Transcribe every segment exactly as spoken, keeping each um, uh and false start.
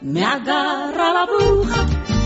Me agarra la bruja,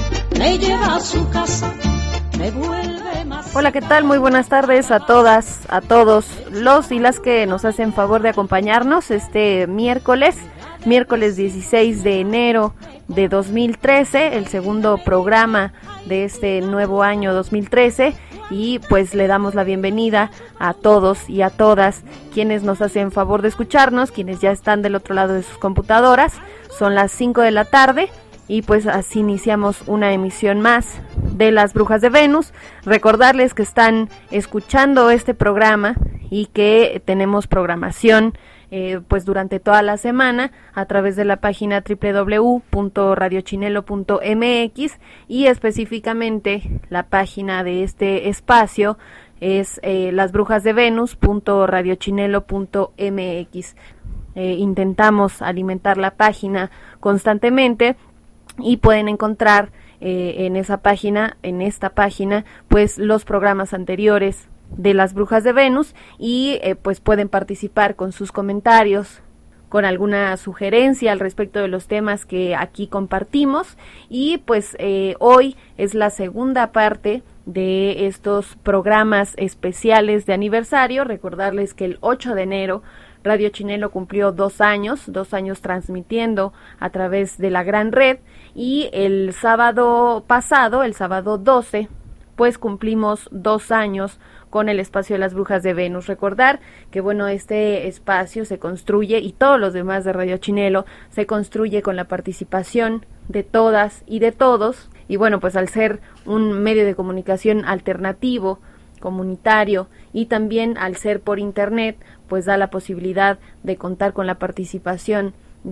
me lleva a su casa, me vuelve más... Hola, ¿qué tal? Muy buenas tardes a todas, a todos los y las que nos hacen favor de acompañarnos este miércoles, miércoles dieciséis de enero de dos mil trece, el segundo programa de este nuevo año dos mil trece, y pues le damos la bienvenida a todos y a todas quienes nos hacen favor de escucharnos, quienes ya están del otro lado de sus computadoras. Son las cinco de la tarde y pues así iniciamos una emisión más de Las Brujas de Venus. Recordarles que están escuchando este programa y que tenemos programación eh, pues durante toda la semana a través de la página doble u doble u doble u punto radio chinelo punto eme equis, y específicamente la página de este espacio es eh, las brujas de venus punto radio chinelo punto eme equis. Eh, intentamos alimentar la página constantemente y pueden encontrar eh, en esa página, en esta página, pues los programas anteriores de Las Brujas de Venus, y eh, pues pueden participar con sus comentarios, con alguna sugerencia al respecto de los temas que aquí compartimos. Y pues eh, hoy es la segunda parte de estos programas especiales de aniversario. Recordarles que el ocho de enero Radio Chinelo cumplió dos años, dos años transmitiendo a través de la gran red, y el sábado pasado, el sábado doce, pues cumplimos dos años con el espacio de Las Brujas de Venus. Recordar que bueno, este espacio se construye, y todos los demás de Radio Chinelo, se construye con la participación de todas y de todos, y bueno, pues al ser un medio de comunicación alternativo, comunitario, y también al ser por internet, pues da la posibilidad de contar con la participación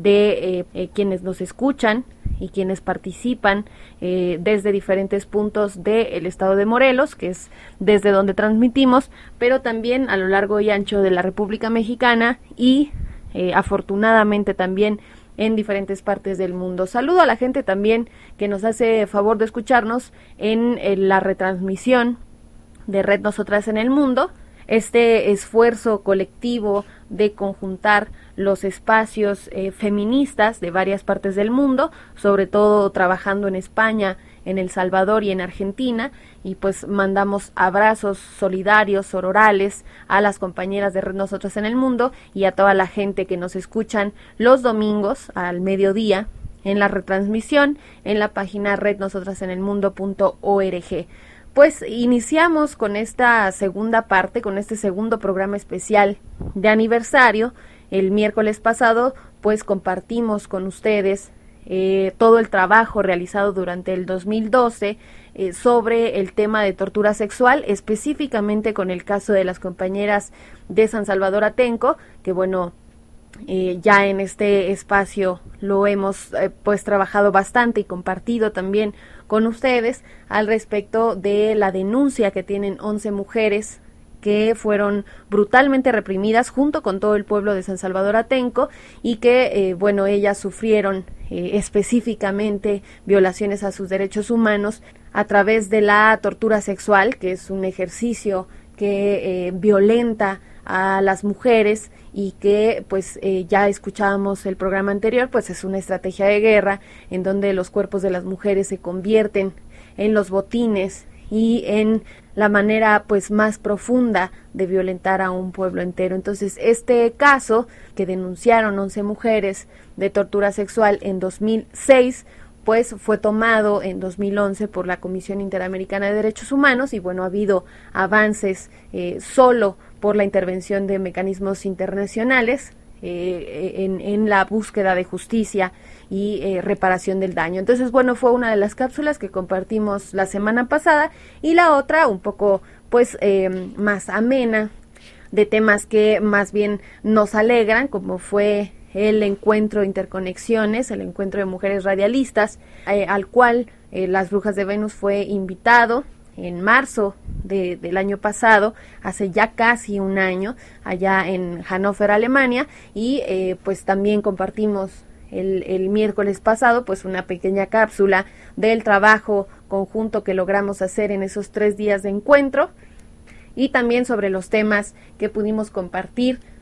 de eh, eh, quienes nos escuchan y quienes participan eh, desde diferentes puntos del estado de Morelos, que es desde donde transmitimos, pero también a lo largo y ancho de la República Mexicana, y eh, afortunadamente también en diferentes partes del mundo. Saludo a la gente también que nos hace favor de escucharnos en, en la retransmisión de Red Nosotras en el Mundo, este esfuerzo colectivo de conjuntar los espacios eh, feministas de varias partes del mundo, sobre todo trabajando en España, en El Salvador y en Argentina, y pues mandamos abrazos solidarios, sororales a las compañeras de Red Nosotras en el Mundo y a toda la gente que nos escuchan los domingos al mediodía en la retransmisión en la página red nosotras en el mundo punto org. Pues iniciamos con esta segunda parte, con este segundo programa especial de aniversario. El miércoles pasado, pues compartimos con ustedes eh, todo el trabajo realizado durante el dos mil doce eh, sobre el tema de tortura sexual, específicamente con el caso de las compañeras de San Salvador Atenco, que bueno, Eh, ya en este espacio lo hemos eh, pues trabajado bastante y compartido también con ustedes al respecto de la denuncia que tienen once mujeres que fueron brutalmente reprimidas junto con todo el pueblo de San Salvador Atenco, y que eh, bueno, ellas sufrieron eh, específicamente violaciones a sus derechos humanos a través de la tortura sexual, que es un ejercicio que eh, violenta a las mujeres, y que pues eh, ya escuchábamos el programa anterior, pues es una estrategia de guerra en donde los cuerpos de las mujeres se convierten en los botines y en la manera pues más profunda de violentar a un pueblo entero. Entonces este caso que denunciaron once mujeres de tortura sexual en dos mil seis, pues fue tomado en dos mil once por la Comisión Interamericana de Derechos Humanos, y bueno, ha habido avances eh, solo por la intervención de mecanismos internacionales eh, en, en la búsqueda de justicia y eh, reparación del daño. Entonces, bueno, fue una de las cápsulas que compartimos la semana pasada, y la otra un poco pues eh, más amena, de temas que más bien nos alegran, como fue el encuentro Interconexiones, el encuentro de mujeres radialistas, eh, al cual eh, Las Brujas de Venus fue invitado en marzo de, del año pasado, hace ya casi un año, allá en Hannover, Alemania, y eh, pues también compartimos el, el miércoles pasado pues una pequeña cápsula del trabajo conjunto que logramos hacer en esos tres días de encuentro, y también sobre los temas que pudimos compartir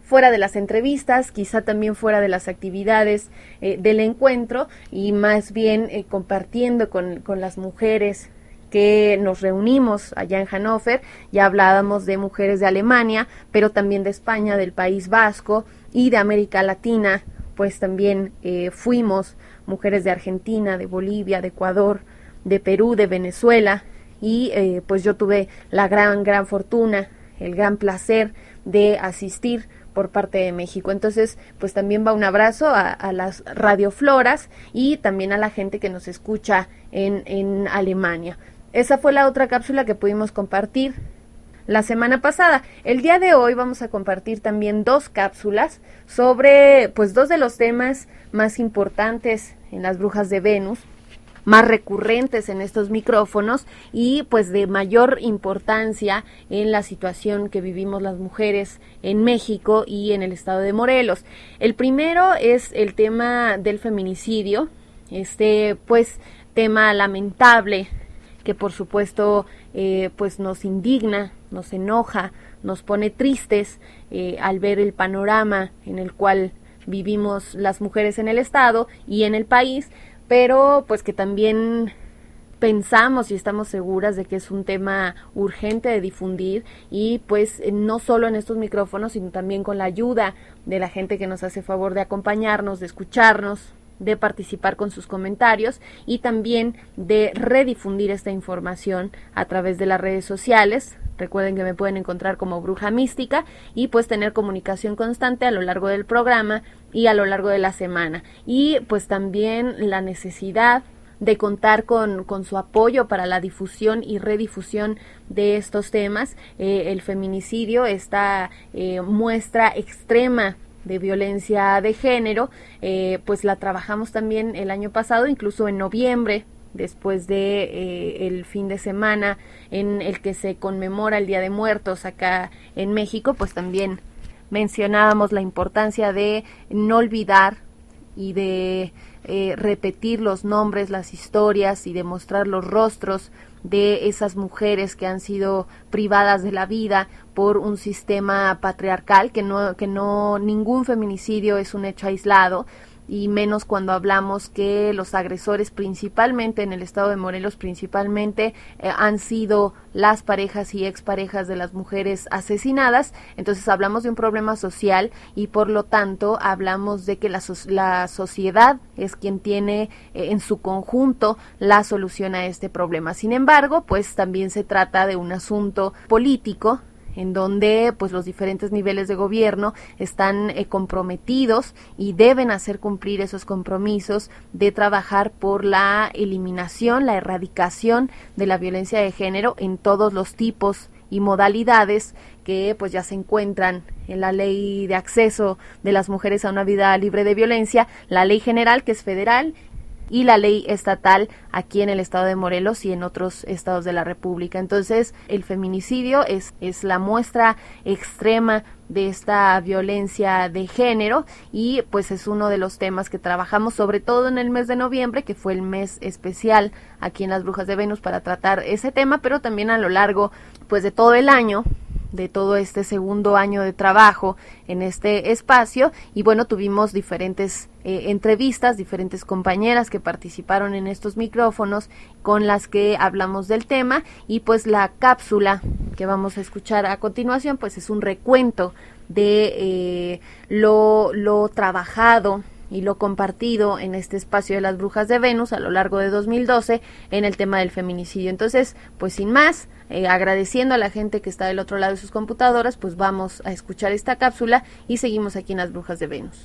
fuera de las entrevistas, quizá también fuera de las actividades eh, del encuentro, y más bien eh, compartiendo con, con las mujeres que nos reunimos allá en Hannover. Ya hablábamos de mujeres de Alemania, pero también de España, del País Vasco y de América Latina, pues también eh, fuimos mujeres de Argentina, de Bolivia, de Ecuador, de Perú, de Venezuela, y eh, pues yo tuve la gran, gran fortuna, el gran placer de asistir por parte de México. Entonces, pues también va un abrazo a, a las radiofloras y también a la gente que nos escucha en, en Alemania. Esa fue la otra cápsula que pudimos compartir la semana pasada. El día de hoy vamos a compartir también dos cápsulas sobre, pues, dos de los temas más importantes en las Brujas de Venus, más recurrentes en estos micrófonos y pues de mayor importancia en la situación que vivimos las mujeres en México y en el estado de Morelos. El primero es el tema del feminicidio, este pues tema lamentable que por supuesto eh, pues nos indigna, nos enoja, nos pone tristes eh, al ver el panorama en el cual vivimos las mujeres en el estado y en el país, pero pues que también pensamos y estamos seguras de que es un tema urgente de difundir, y pues no solo en estos micrófonos, sino también con la ayuda de la gente que nos hace favor de acompañarnos, de escucharnos, de participar con sus comentarios y también de redifundir esta información a través de las redes sociales. Recuerden que me pueden encontrar como Bruja Mística y pues tener comunicación constante a lo largo del programa y a lo largo de la semana. Y pues también la necesidad de contar con, con su apoyo para la difusión y redifusión de estos temas. Eh, el feminicidio, esta eh, muestra extrema de violencia de género, eh, pues la trabajamos también el año pasado, incluso en noviembre, después de eh, el fin de semana en el que se conmemora el Día de Muertos acá en México, pues también mencionábamos la importancia de no olvidar y de eh, repetir los nombres, las historias y de mostrar los rostros de esas mujeres que han sido privadas de la vida por un sistema patriarcal, que no, que no, ningún feminicidio es un hecho aislado, y menos cuando hablamos que los agresores principalmente en el estado de Morelos principalmente eh, han sido las parejas y exparejas de las mujeres asesinadas. Entonces hablamos de un problema social y por lo tanto hablamos de que la, so- la sociedad es quien tiene eh, en su conjunto la solución a este problema. Sin embargo, pues también se trata de un asunto político en donde pues los diferentes niveles de gobierno están eh, comprometidos y deben hacer cumplir esos compromisos de trabajar por la eliminación, la erradicación de la violencia de género en todos los tipos y modalidades que pues ya se encuentran en la ley de acceso de las mujeres a una vida libre de violencia, la ley general que es federal y la ley estatal aquí en el estado de Morelos y en otros estados de la República. Entonces, el feminicidio es, es la muestra extrema de esta violencia de género y pues es uno de los temas que trabajamos sobre todo en el mes de noviembre, que fue el mes especial aquí en las Brujas de Venus para tratar ese tema, pero también a lo largo pues de todo el año, de todo este segundo año de trabajo en este espacio. Y bueno, tuvimos diferentes eh, entrevistas, diferentes compañeras que participaron en estos micrófonos con las que hablamos del tema, y pues la cápsula que vamos a escuchar a continuación pues es un recuento de eh, lo, lo trabajado y lo compartido en este espacio de las Brujas de Venus a lo largo de dos mil doce en el tema del feminicidio. Entonces, pues sin más, eh, agradeciendo a la gente que está del otro lado de sus computadoras, pues vamos a escuchar esta cápsula y seguimos aquí en las Brujas de Venus.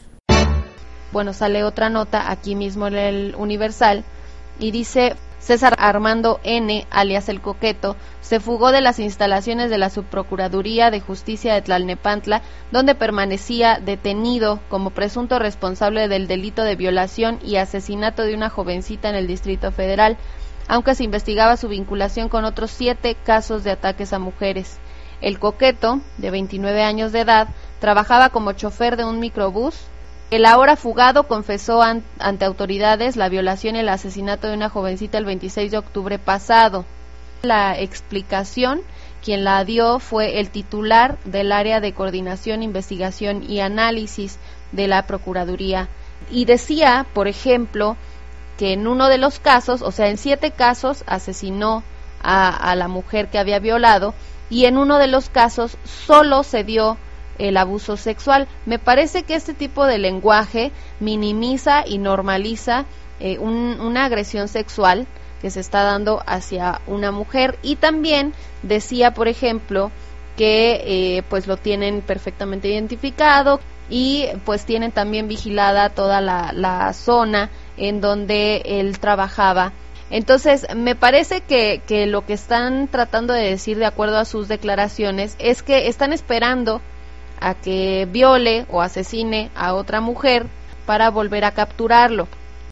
Bueno, sale otra nota aquí mismo en el Universal y dice: César Armando N., alias El Coqueto, se fugó de las instalaciones de la Subprocuraduría de Justicia de Tlalnepantla, donde permanecía detenido como presunto responsable del delito de violación y asesinato de una jovencita en el Distrito Federal, aunque se investigaba su vinculación con otros siete casos de ataques a mujeres. El Coqueto, de veintinueve años de edad, trabajaba como chofer de un microbús. El ahora fugado confesó an- ante autoridades la violación y el asesinato de una jovencita el veintiséis de octubre pasado. La explicación, quien la dio fue el titular del área de coordinación, investigación y análisis de la Procuraduría. Y decía, por ejemplo, que en uno de los casos, o sea, en siete casos asesinó a, a la mujer que había violado, y en uno de los casos solo se dio el abuso sexual. Me parece que este tipo de lenguaje minimiza y normaliza eh, un, una agresión sexual que se está dando hacia una mujer. Y también decía, por ejemplo, que eh, pues lo tienen perfectamente identificado y pues tienen también vigilada toda la, la zona en donde él trabajaba. Entonces, me parece que, que lo que están tratando de decir, de acuerdo a sus declaraciones, es que están esperando a que viole o asesine a otra mujer para volver a capturarlo.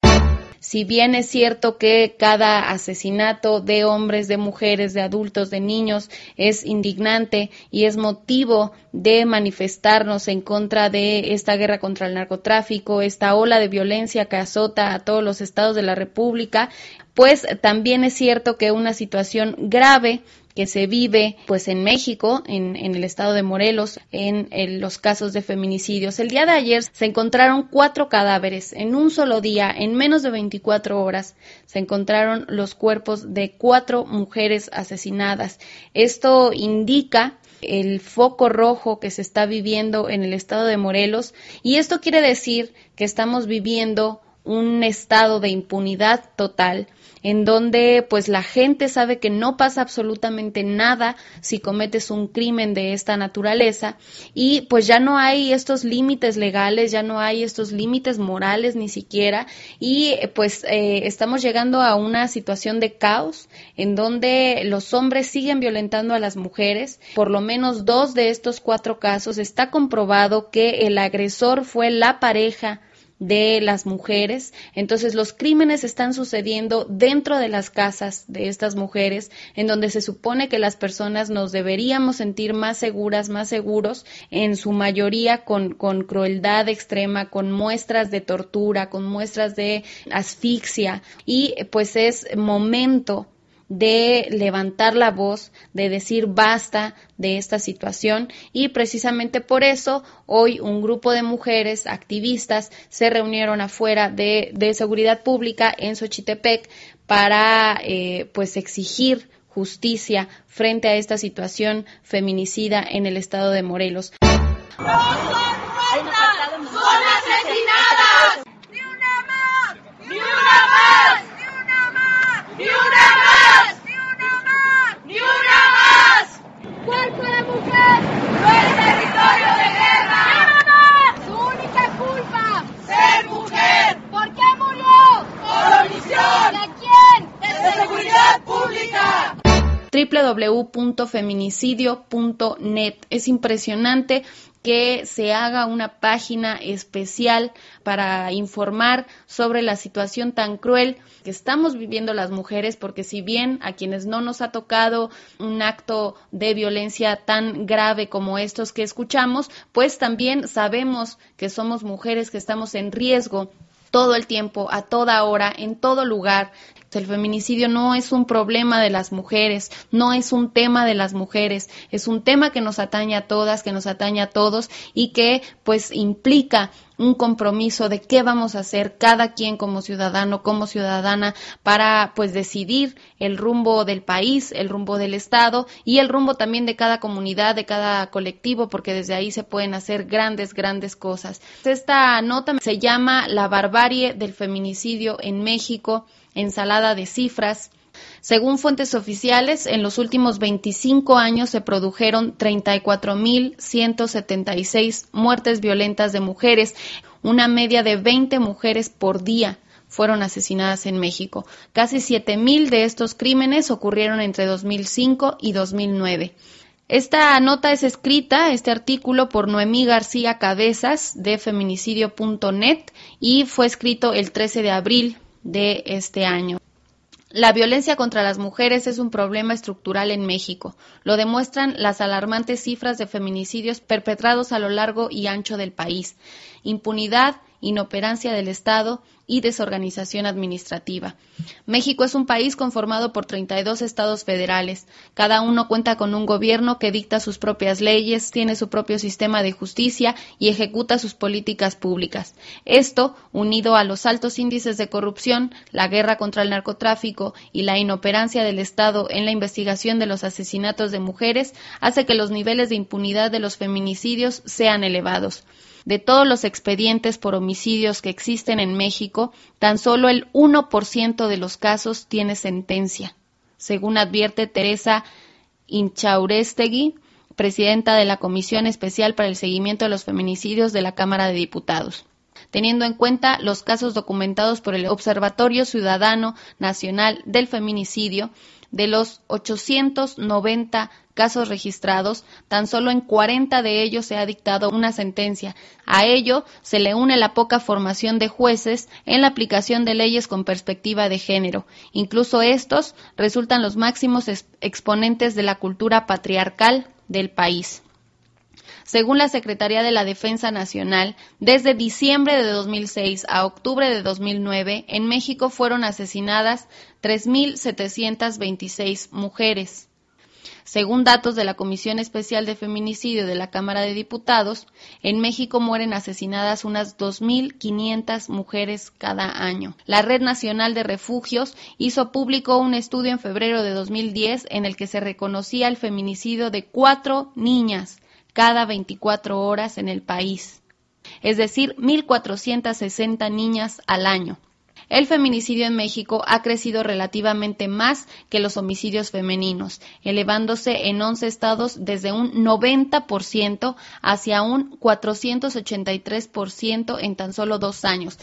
Si bien es cierto que cada asesinato de hombres, de mujeres, de adultos, de niños es indignante y es motivo de manifestarnos en contra de esta guerra contra el narcotráfico, esta ola de violencia que azota a todos los estados de la República, pues también es cierto que una situación grave que se vive pues en México, en, en el estado de Morelos, en, en los casos de feminicidios. El día de ayer se encontraron cuatro cadáveres en un solo día, en menos de veinticuatro horas, se encontraron los cuerpos de cuatro mujeres asesinadas. Esto indica el foco rojo que se está viviendo en el estado de Morelos, y esto quiere decir que estamos viviendo un estado de impunidad total, en donde pues la gente sabe que no pasa absolutamente nada si cometes un crimen de esta naturaleza, y pues ya no hay estos límites legales, ya no hay estos límites morales ni siquiera, y pues eh, estamos llegando a una situación de caos en donde los hombres siguen violentando a las mujeres. Por lo menos dos de estos cuatro casos está comprobado que el agresor fue la pareja de las mujeres. Entonces los crímenes están sucediendo dentro de las casas de estas mujeres, en donde se supone que las personas nos deberíamos sentir más seguras, más seguros, en su mayoría con, con crueldad extrema, con muestras de tortura, con muestras de asfixia, y pues es momento de levantar la voz, de decir basta de esta situación, y precisamente por eso hoy un grupo de mujeres activistas se reunieron afuera de, de Seguridad Pública en Xochitepec para eh, pues exigir justicia frente a esta situación feminicida en el estado de Morelos. ¡No son muertas! ¡Son asesinadas! ¡Ni una más! ¡Ni una más! ¡Ni una más! ¡Ni una más! ¡Ni una más! ¡Ni una más! ¡Cuerpo de mujer! ¡No es territorio de guerra! ¡Nada! ¡Su única culpa! ¡Ser mujer! ¿Por qué murió? ¡Por omisión! ¿De quién? ¡De Seguridad Pública! doble u doble u doble u punto feminicidio punto net. Es impresionante que se haga una página especial para informar sobre la situación tan cruel que estamos viviendo las mujeres, porque si bien a quienes no nos ha tocado un acto de violencia tan grave como estos que escuchamos, pues también sabemos que somos mujeres que estamos en riesgo todo el tiempo, a toda hora, en todo lugar. El feminicidio no es un problema de las mujeres, no es un tema de las mujeres, es un tema que nos atañe a todas, que nos atañe a todos, y que pues implica un compromiso de qué vamos a hacer cada quien como ciudadano, como ciudadana, para pues decidir el rumbo del país, el rumbo del estado y el rumbo también de cada comunidad, de cada colectivo, porque desde ahí se pueden hacer grandes, grandes cosas. Esta nota se llama La barbarie del feminicidio en México, ensalada de cifras. Según fuentes oficiales, en los últimos veinticinco años se produjeron treinta y cuatro mil ciento setenta y seis muertes violentas de mujeres, una media de veinte mujeres por día fueron asesinadas en México. Casi siete mil de estos crímenes ocurrieron entre dos mil cinco y dos mil nueve. Esta nota es escrita, este artículo, por Noemí García Cabezas de feminicidio punto net y fue escrito el trece de abril de este año. La violencia contra las mujeres es un problema estructural en México. Lo demuestran las alarmantes cifras de feminicidios perpetrados a lo largo y ancho del país. Impunidad inoperancia del Estado y desorganización administrativa. México es un país conformado por treinta y dos estados federales. Cada uno cuenta con un gobierno que dicta sus propias leyes, tiene su propio sistema de justicia y ejecuta sus políticas públicas. Esto, unido a los altos índices de corrupción, la guerra contra el narcotráfico y la inoperancia del Estado en la investigación de los asesinatos de mujeres, hace que los niveles de impunidad de los feminicidios sean elevados. De todos los expedientes por homicidios que existen en México, tan solo el uno por ciento de los casos tiene sentencia, según advierte Teresa Inchaurestegui, presidenta de la Comisión Especial para el Seguimiento de los Feminicidios de la Cámara de Diputados. Teniendo en cuenta los casos documentados por el Observatorio Ciudadano Nacional del Feminicidio, de los ochocientos noventa casos registrados, tan solo en cuarenta de ellos se ha dictado una sentencia. A ello se le une la poca formación de jueces en la aplicación de leyes con perspectiva de género. Incluso estos resultan los máximos exponentes de la cultura patriarcal del país. Según la Secretaría de la Defensa Nacional, desde diciembre de dos mil seis a octubre de dos mil nueve, en México fueron asesinadas tres mil setecientas veintiséis mujeres. Según datos de la Comisión Especial de Feminicidio de la Cámara de Diputados, en México mueren asesinadas unas dos mil quinientas mujeres cada año. La Red Nacional de Refugios hizo público un estudio en febrero de dos mil diez en el que se reconocía el feminicidio de cuatro niñas cada veinticuatro horas en el país, es decir, mil cuatrocientas sesenta niñas al año. El feminicidio en México ha crecido relativamente más que los homicidios femeninos, elevándose en once estados desde un noventa por ciento hacia un cuatrocientos ochenta y tres por ciento en tan solo dos años.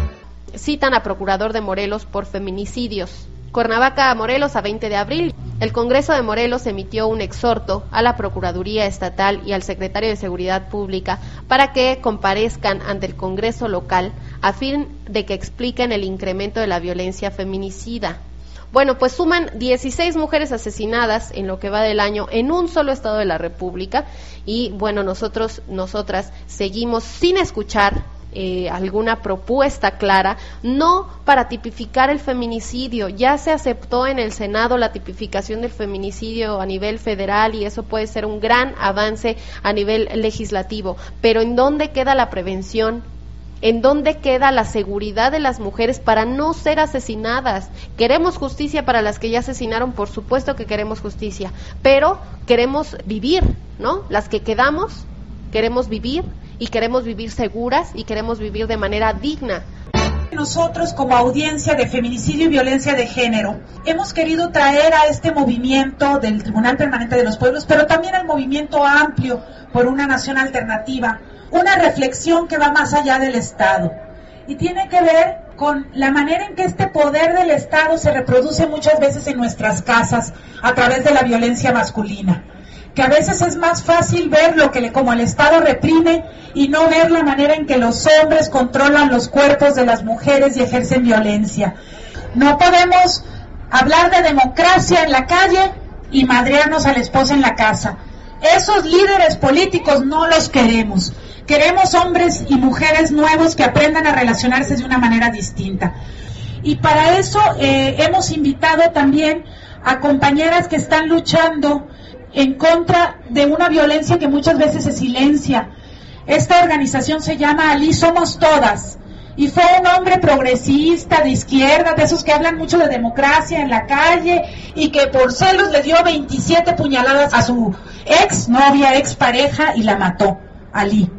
Citan a procurador de Morelos por feminicidios. Cuernavaca, Morelos, a veinte de abril. El Congreso de Morelos emitió un exhorto a la Procuraduría Estatal y al Secretario de Seguridad Pública para que comparezcan ante el Congreso local a fin de que expliquen el incremento de la violencia feminicida. Bueno, pues suman dieciséis mujeres asesinadas en lo que va del año en un solo estado de la República y bueno, nosotros, nosotras seguimos sin escuchar Eh, alguna propuesta clara, no para tipificar el feminicidio. Ya se aceptó en el Senado la tipificación del feminicidio a nivel federal y eso puede ser un gran avance a nivel legislativo, pero ¿en dónde queda la prevención? ¿En dónde queda la seguridad de las mujeres para no ser asesinadas? Queremos justicia para las que ya asesinaron, por supuesto que queremos justicia, pero queremos vivir, ¿no? Las que quedamos, queremos vivir y queremos vivir seguras y queremos vivir de manera digna. Nosotros, como audiencia de feminicidio y violencia de género, hemos querido traer a este movimiento del Tribunal Permanente de los Pueblos, pero también al movimiento amplio por una nación alternativa, una reflexión que va más allá del Estado y tiene que ver con la manera en que este poder del Estado se reproduce muchas veces en nuestras casas a través de la violencia masculina, que a veces es más fácil ver lo que le, como el Estado reprime y no ver la manera en que los hombres controlan los cuerpos de las mujeres y ejercen violencia. No podemos hablar de democracia en la calle y madrearnos a la esposa en la casa. Esos líderes políticos no los queremos. Queremos hombres y mujeres nuevos que aprendan a relacionarse de una manera distinta. Y para eso eh, hemos invitado también a compañeras que están luchando en contra de una violencia que muchas veces se silencia. Esta organización se llama Alí Somos Todas y fue un hombre progresista de izquierda, de esos que hablan mucho de democracia en la calle y que por celos le dio veintisiete puñaladas a su ex novia, ex pareja y la mató. Alí.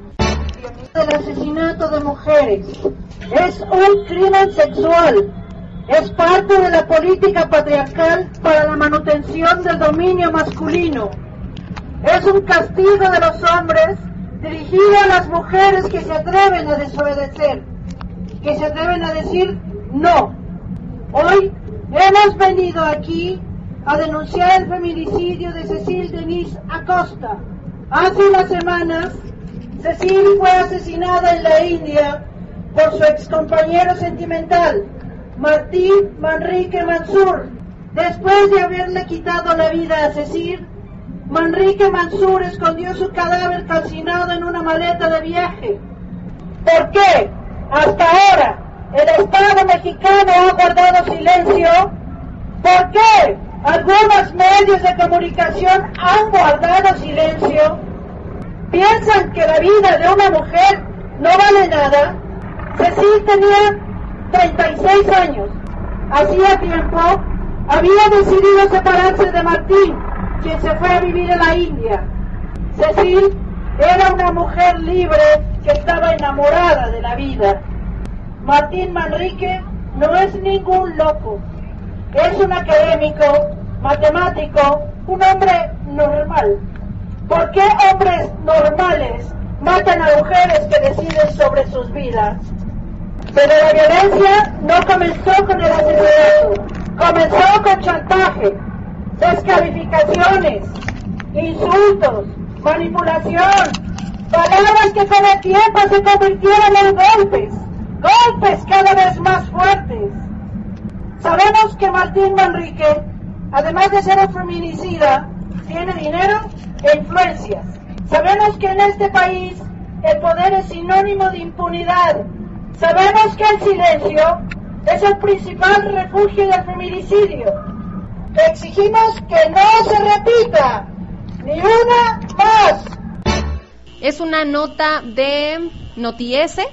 El asesinato de mujeres es un crimen sexual. Es parte de la política patriarcal para la manutención del dominio masculino. Es un castigo de los hombres dirigido a las mujeres que se atreven a desobedecer, que se atreven a decir no. Hoy hemos venido aquí a denunciar el feminicidio de Cecil Denise Acosta. Hace unas semanas, Cecil fue asesinada en la India por su excompañero sentimental, Martín Manrique Mansur. Después de haberle quitado la vida a Cecil, Manrique Mansur escondió su cadáver calcinado en una maleta de viaje. ¿Por qué? Hasta ahora, el Estado mexicano ha guardado silencio. ¿Por qué algunos medios de comunicación han guardado silencio? ¿Piensan que la vida de una mujer no vale nada? Cecil tenía treinta y seis años. Hacía tiempo había decidido separarse de Martín, quien se fue a vivir a la India. Cecil era una mujer libre que estaba enamorada de la vida. Martín Manrique no es ningún loco. Es un académico, matemático, un hombre normal. ¿Por qué hombres normales matan a mujeres que deciden sobre sus vidas? Pero la violencia no comenzó con el asesinato, comenzó con chantaje, descalificaciones, insultos, manipulación, palabras que con el tiempo se convirtieron en golpes, golpes cada vez más fuertes. Sabemos que Martín Manrique, además de ser un feminicida, tiene dinero e influencias. Sabemos que en este país el poder es sinónimo de impunidad. Sabemos que el silencio es el principal refugio del feminicidio. Exigimos que no se repita ni una más. Es una nota de Notiese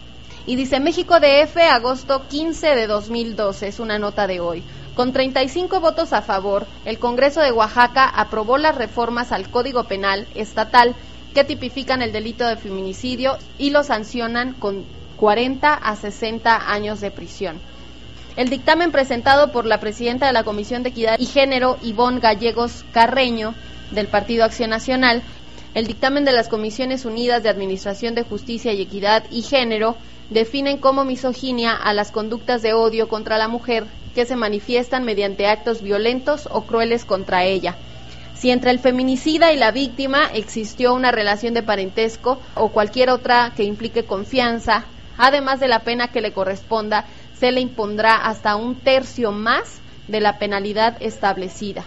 y dice México D F, agosto quince de dos mil doce, es una nota de hoy. Con treinta y cinco votos a favor, el Congreso de Oaxaca aprobó las reformas al Código Penal estatal que tipifican el delito de feminicidio y lo sancionan con cuarenta a sesenta años de prisión. El dictamen presentado por la presidenta de la Comisión de Equidad y Género, Ivonne Gallegos Carreño, del Partido Acción Nacional, el dictamen de las Comisiones Unidas de Administración de Justicia y Equidad y Género definen como misoginia a las conductas de odio contra la mujer que se manifiestan mediante actos violentos o crueles contra ella. Si entre el feminicida y la víctima existió una relación de parentesco o cualquier otra que implique confianza, además de la pena que le corresponda, se le impondrá hasta un tercio más de la penalidad establecida.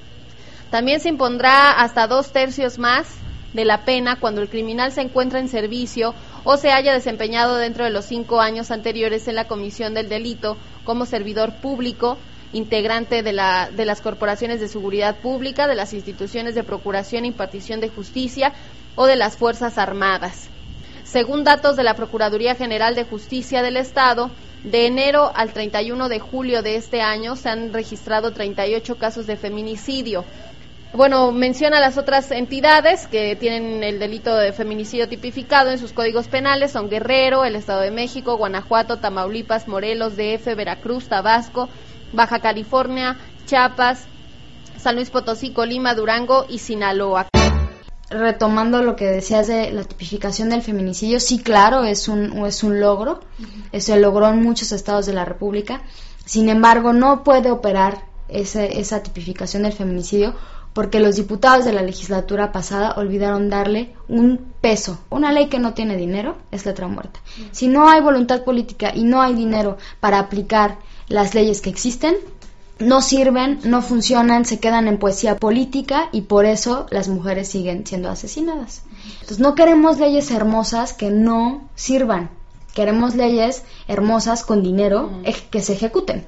También se impondrá hasta dos tercios más de la pena cuando el criminal se encuentra en servicio o se haya desempeñado dentro de los cinco años anteriores en la comisión del delito como servidor público, integrante de, la, de las corporaciones de seguridad pública, de las instituciones de procuración e impartición de justicia o de las Fuerzas Armadas. Según datos de la Procuraduría General de Justicia del Estado, de enero al treinta y uno de julio de este año se han registrado treinta y ocho casos de feminicidio. Bueno, menciona las otras entidades que tienen el delito de feminicidio tipificado en sus códigos penales, son Guerrero, el Estado de México, Guanajuato, Tamaulipas, Morelos, D F, Veracruz, Tabasco, Baja California, Chiapas, San Luis Potosí, Colima, Durango y Sinaloa. Retomando lo que decías de la tipificación del feminicidio, sí, claro, es un, es un logro, uh-huh. Se logró en muchos estados de la República, sin embargo, no puede operar ese, esa tipificación del feminicidio porque los diputados de la legislatura pasada olvidaron darle un peso. Una ley que no tiene dinero es letra muerta. Uh-huh. Si no hay voluntad política y no hay dinero para aplicar las leyes que existen, no sirven, no funcionan, se quedan en poesía política y por eso las mujeres siguen siendo asesinadas. Entonces no queremos leyes hermosas que no sirvan, queremos leyes hermosas con dinero que se ejecuten.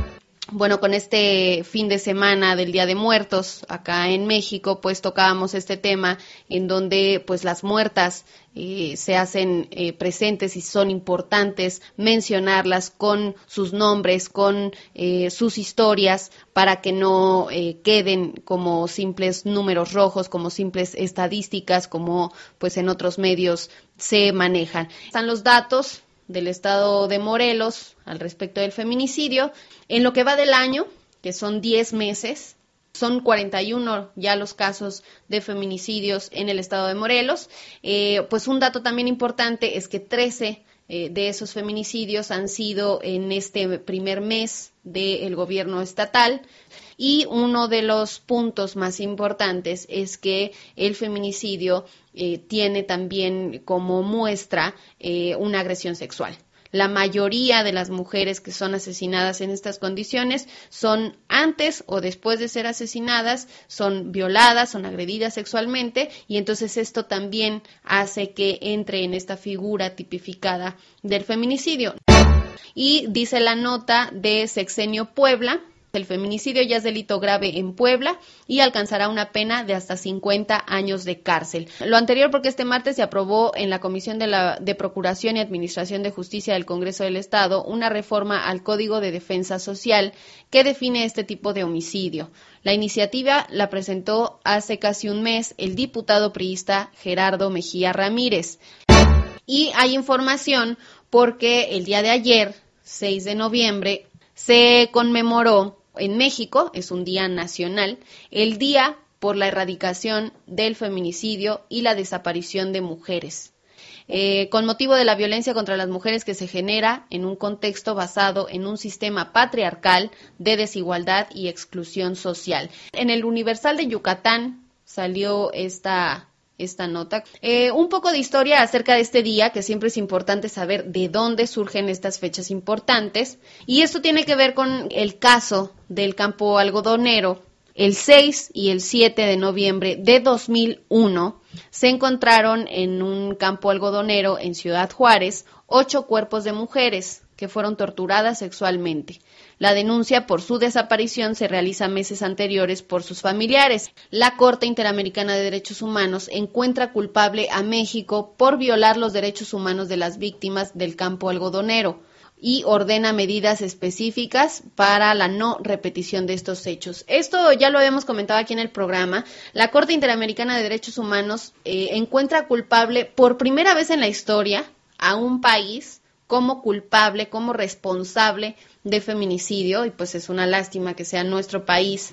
Bueno, con este fin de semana del Día de Muertos acá en México, pues tocábamos este tema en donde pues las muertas eh, se hacen eh, presentes y son importantes mencionarlas con sus nombres, con eh, sus historias, para que no eh, queden como simples números rojos, como simples estadísticas, como pues en otros medios se manejan. Están los datos del estado de Morelos al respecto del feminicidio. En lo que va del año, que son diez meses, son cuarenta y uno ya los casos de feminicidios en el estado de Morelos. Eh, pues un dato también importante es que trece eh, de esos feminicidios han sido en este primer mes del gobierno estatal. Y uno de los puntos más importantes es que el feminicidio eh, tiene también como muestra eh, una agresión sexual. La mayoría de las mujeres que son asesinadas en estas condiciones son antes o después de ser asesinadas, son violadas, son agredidas sexualmente, y entonces esto también hace que entre en esta figura tipificada del feminicidio. Y dice la nota de Sexenio Puebla: el feminicidio ya es delito grave en Puebla y alcanzará una pena de hasta cincuenta años de cárcel. Lo anterior porque este martes se aprobó en la Comisión de, la, de Procuración y Administración de Justicia del Congreso del Estado una reforma al Código de Defensa Social que define este tipo de homicidio. La iniciativa la presentó hace casi un mes el diputado priista Gerardo Mejía Ramírez. Y hay información porque el día de ayer, seis de noviembre, se conmemoró en México, es un día nacional, el Día por la Erradicación del Feminicidio y la Desaparición de Mujeres, eh, con motivo de la violencia contra las mujeres que se genera en un contexto basado en un sistema patriarcal de desigualdad y exclusión social. En el Universal de Yucatán salió esta... esta nota. Eh, un poco de historia acerca de este día, que siempre es importante saber de dónde surgen estas fechas importantes, y esto tiene que ver con el caso del campo algodonero. El seis y el siete de noviembre de dos mil uno se encontraron en un campo algodonero en Ciudad Juárez ocho cuerpos de mujeres que fueron torturadas sexualmente. La denuncia por su desaparición se realiza meses anteriores por sus familiares. La Corte Interamericana de Derechos Humanos encuentra culpable a México por violar los derechos humanos de las víctimas del campo algodonero y ordena medidas específicas para la no repetición de estos hechos. Esto ya lo habíamos comentado aquí en el programa. La Corte Interamericana de Derechos Humanos eh, encuentra culpable por primera vez en la historia a un país como culpable, como responsable de feminicidio, y pues es una lástima que sea nuestro país.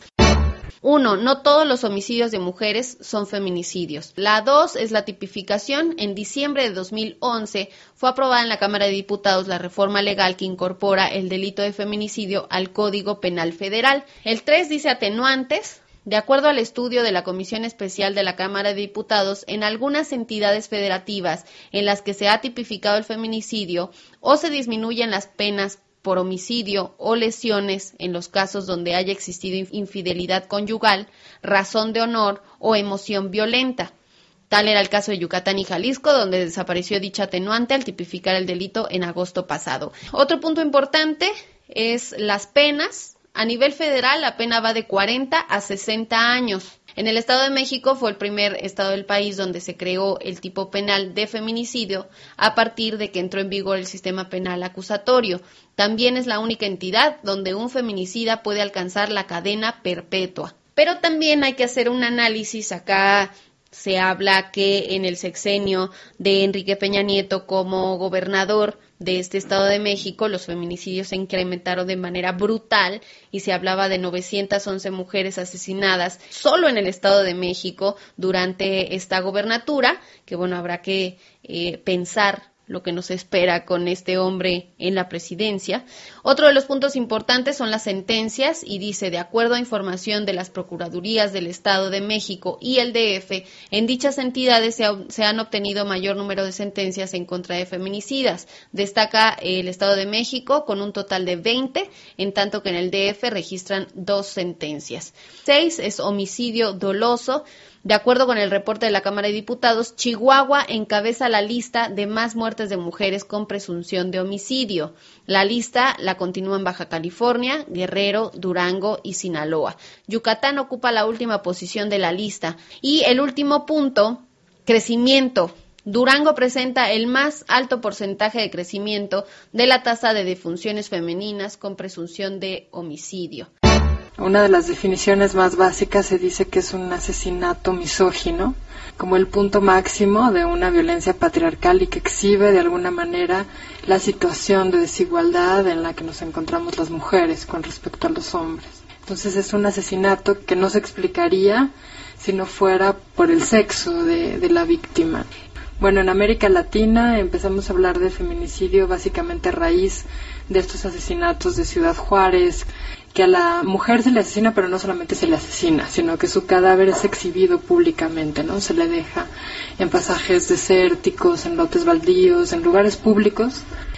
Uno, no todos los homicidios de mujeres son feminicidios. La dos es la tipificación. En diciembre de dos mil once fue aprobada en la Cámara de Diputados la reforma legal que incorpora el delito de feminicidio al Código Penal Federal. El tres dice atenuantes. De acuerdo al estudio de la Comisión Especial de la Cámara de Diputados, en algunas entidades federativas en las que se ha tipificado el feminicidio o se disminuyen las penas por homicidio o lesiones en los casos donde haya existido infidelidad conyugal, razón de honor o emoción violenta. Tal era el caso de Yucatán y Jalisco, donde desapareció dicha atenuante al tipificar el delito en agosto pasado. Otro punto importante es las penas. A nivel federal, la pena va de cuarenta a sesenta años. En el Estado de México fue el primer estado del país donde se creó el tipo penal de feminicidio a partir de que entró en vigor el sistema penal acusatorio. También es la única entidad donde un feminicida puede alcanzar la cadena perpetua. Pero también hay que hacer un análisis. Acá se habla que en el sexenio de Enrique Peña Nieto como gobernador de este Estado de México, los feminicidios se incrementaron de manera brutal y se hablaba de novecientas once mujeres asesinadas solo en el Estado de México durante esta gobernatura, que bueno, habrá que eh, pensar lo que nos espera con este hombre en la presidencia. Otro de los puntos importantes son las sentencias y dice, de acuerdo a información de las Procuradurías del Estado de México y el D F, en dichas entidades se, ha, se han obtenido mayor número de sentencias en contra de feminicidas. Destaca el Estado de México con un total de veinte, en tanto que en el D F registran dos sentencias. Seis es homicidio doloso. De acuerdo con el reporte de la Cámara de Diputados, Chihuahua encabeza la lista de más muertes de mujeres con presunción de homicidio. La lista la continúan Baja California, Guerrero, Durango y Sinaloa. Yucatán ocupa la última posición de la lista. Y el último punto, crecimiento. Durango presenta el más alto porcentaje de crecimiento de la tasa de defunciones femeninas con presunción de homicidio. Una de las definiciones más básicas se dice que es un asesinato misógino, como el punto máximo de una violencia patriarcal y que exhibe de alguna manera la situación de desigualdad en la que nos encontramos las mujeres con respecto a los hombres. Entonces es un asesinato que no se explicaría si no fuera por el sexo de, de la víctima. Bueno, en América Latina empezamos a hablar de feminicidio básicamente a raíz de estos asesinatos de Ciudad Juárez, que a la mujer se le asesina, pero no solamente se le asesina, sino que su cadáver es exhibido públicamente, ¿no? Se le deja en pasajes desérticos, en lotes baldíos, en lugares públicos,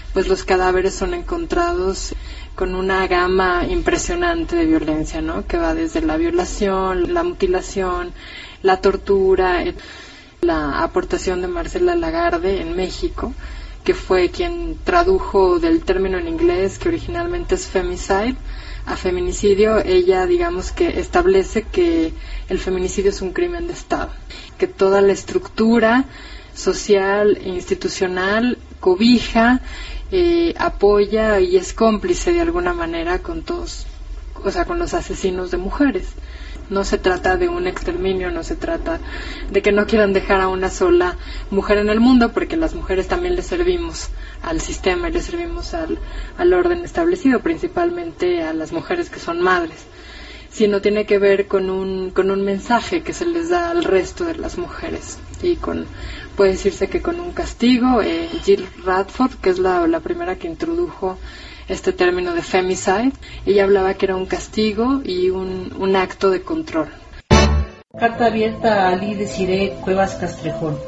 pues los cadáveres son encontrados con una gama impresionante de violencia, ¿no? Que va desde la violación, la mutilación, la tortura, la aportación de Marcela Lagarde en México, que fue quien tradujo del término en inglés, que originalmente es femicide, a feminicidio. Ella, digamos, que establece que el feminicidio es un crimen de Estado, que toda la estructura social e institucional cobija, eh, apoya y es cómplice de alguna manera con todos, o sea, con los asesinos de mujeres. No se trata de un exterminio, no se trata de que no quieran dejar a una sola mujer en el mundo, porque las mujeres también le servimos al sistema y le servimos al, al orden establecido, principalmente a las mujeres que son madres, sino tiene que ver con un, con un mensaje que se les da al resto de las mujeres, y con, puede decirse que con un castigo. eh, Jill Radford, que es la, la primera que introdujo este término de femicide, ella hablaba que era un castigo y un, un acto de control. Carta abierta a Ali Desiré Cuevas Castrejón.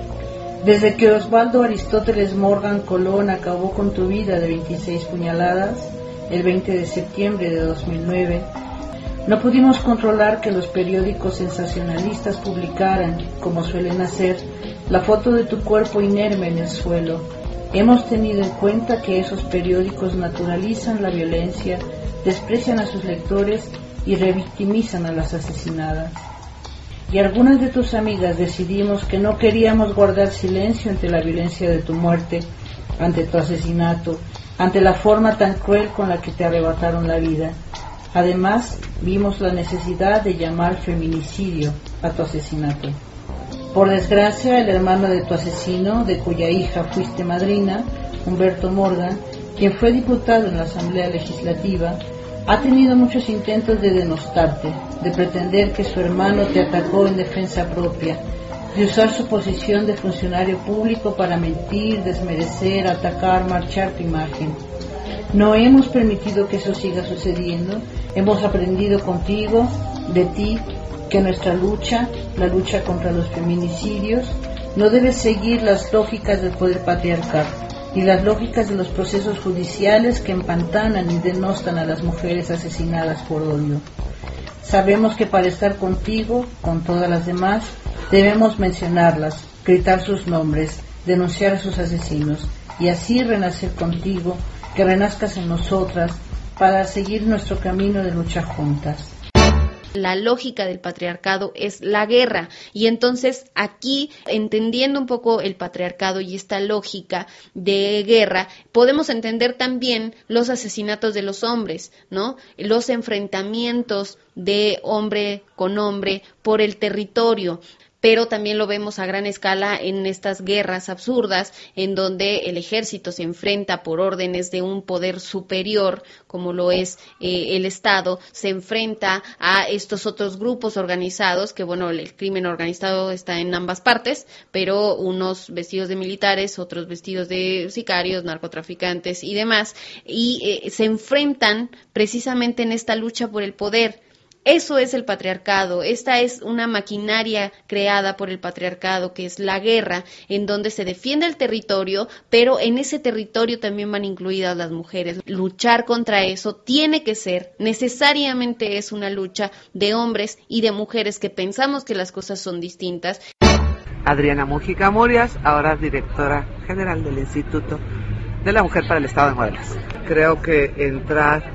Desde que Osvaldo Aristóteles Morgan Colón acabó con tu vida de veintiséis puñaladas, el veinte de septiembre de dos mil nueve, no pudimos controlar que los periódicos sensacionalistas publicaran, como suelen hacer, la foto de tu cuerpo inerme en el suelo. Hemos tenido en cuenta que esos periódicos naturalizan la violencia, desprecian a sus lectores y revictimizan a las asesinadas. Y algunas de tus amigas decidimos que no queríamos guardar silencio ante la violencia de tu muerte, ante tu asesinato, ante la forma tan cruel con la que te arrebataron la vida. Además, vimos la necesidad de llamar feminicidio a tu asesinato. Por desgracia, el hermano de tu asesino, de cuya hija fuiste madrina, Humberto Morgan, quien fue diputado en la Asamblea Legislativa, ha tenido muchos intentos de denostarte, de pretender que su hermano te atacó en defensa propia, de usar su posición de funcionario público para mentir, desmerecer, atacar, marchar tu imagen. No hemos permitido que eso siga sucediendo. Hemos aprendido contigo, de ti, que nuestra lucha, la lucha contra los feminicidios, no debe seguir las lógicas del poder patriarcal, ni las lógicas de los procesos judiciales que empantanan y denostan a las mujeres asesinadas por odio. Sabemos que para estar contigo, con todas las demás, debemos mencionarlas, gritar sus nombres, denunciar a sus asesinos, y así renacer contigo, que renazcas en nosotras, para seguir nuestro camino de lucha juntas. La lógica del patriarcado es la guerra, y entonces aquí, entendiendo un poco el patriarcado y esta lógica de guerra, podemos entender también los asesinatos de los hombres, ¿no? Los enfrentamientos de hombre con hombre por el territorio. Pero también lo vemos a gran escala en estas guerras absurdas, en donde el ejército se enfrenta por órdenes de un poder superior, como lo es eh, el Estado, se enfrenta a estos otros grupos organizados, que bueno, el crimen organizado está en ambas partes, pero unos vestidos de militares, otros vestidos de sicarios, narcotraficantes y demás, y eh, se enfrentan precisamente en esta lucha por el poder. Eso es el patriarcado. Esta es una maquinaria creada por el patriarcado, que es la guerra, en donde se defiende el territorio, pero en ese territorio también van incluidas las mujeres. Luchar contra eso tiene que ser, necesariamente es una lucha de hombres y de mujeres que pensamos que las cosas son distintas. Adriana Mújica Murias, ahora directora general del Instituto de la Mujer para el Estado de Morelos. Creo que entrar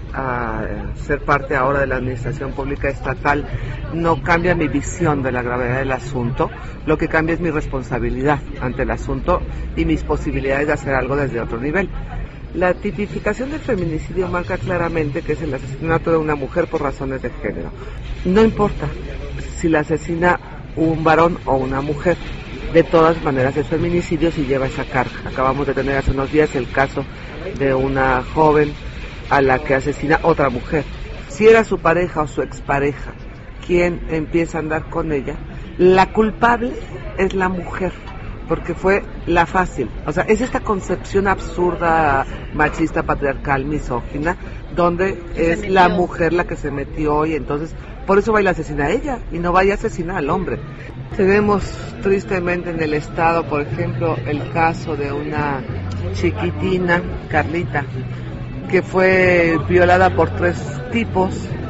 a ser parte ahora de la administración pública estatal no cambia mi visión de la gravedad del asunto, lo que cambia es mi responsabilidad ante el asunto y mis posibilidades de hacer algo desde otro nivel. La tipificación del feminicidio marca claramente que es el asesinato de una mujer por razones de género. No importa si la asesina un varón o una mujer, de todas maneras es feminicidio si lleva esa carga. Acabamos de tener hace unos días el caso de una joven a la que asesina otra mujer. Si era su pareja o su expareja quien empieza a andar con ella, la culpable es la mujer, porque fue la fácil. O sea, es esta concepción absurda, machista, patriarcal, misógina, donde es la mujer la que se metió y entonces por eso va y la asesina a ella y no va y asesina al hombre. Tenemos tristemente en el estado, por ejemplo, el caso de una chiquitina, Carlita, que fue violada por tres tipos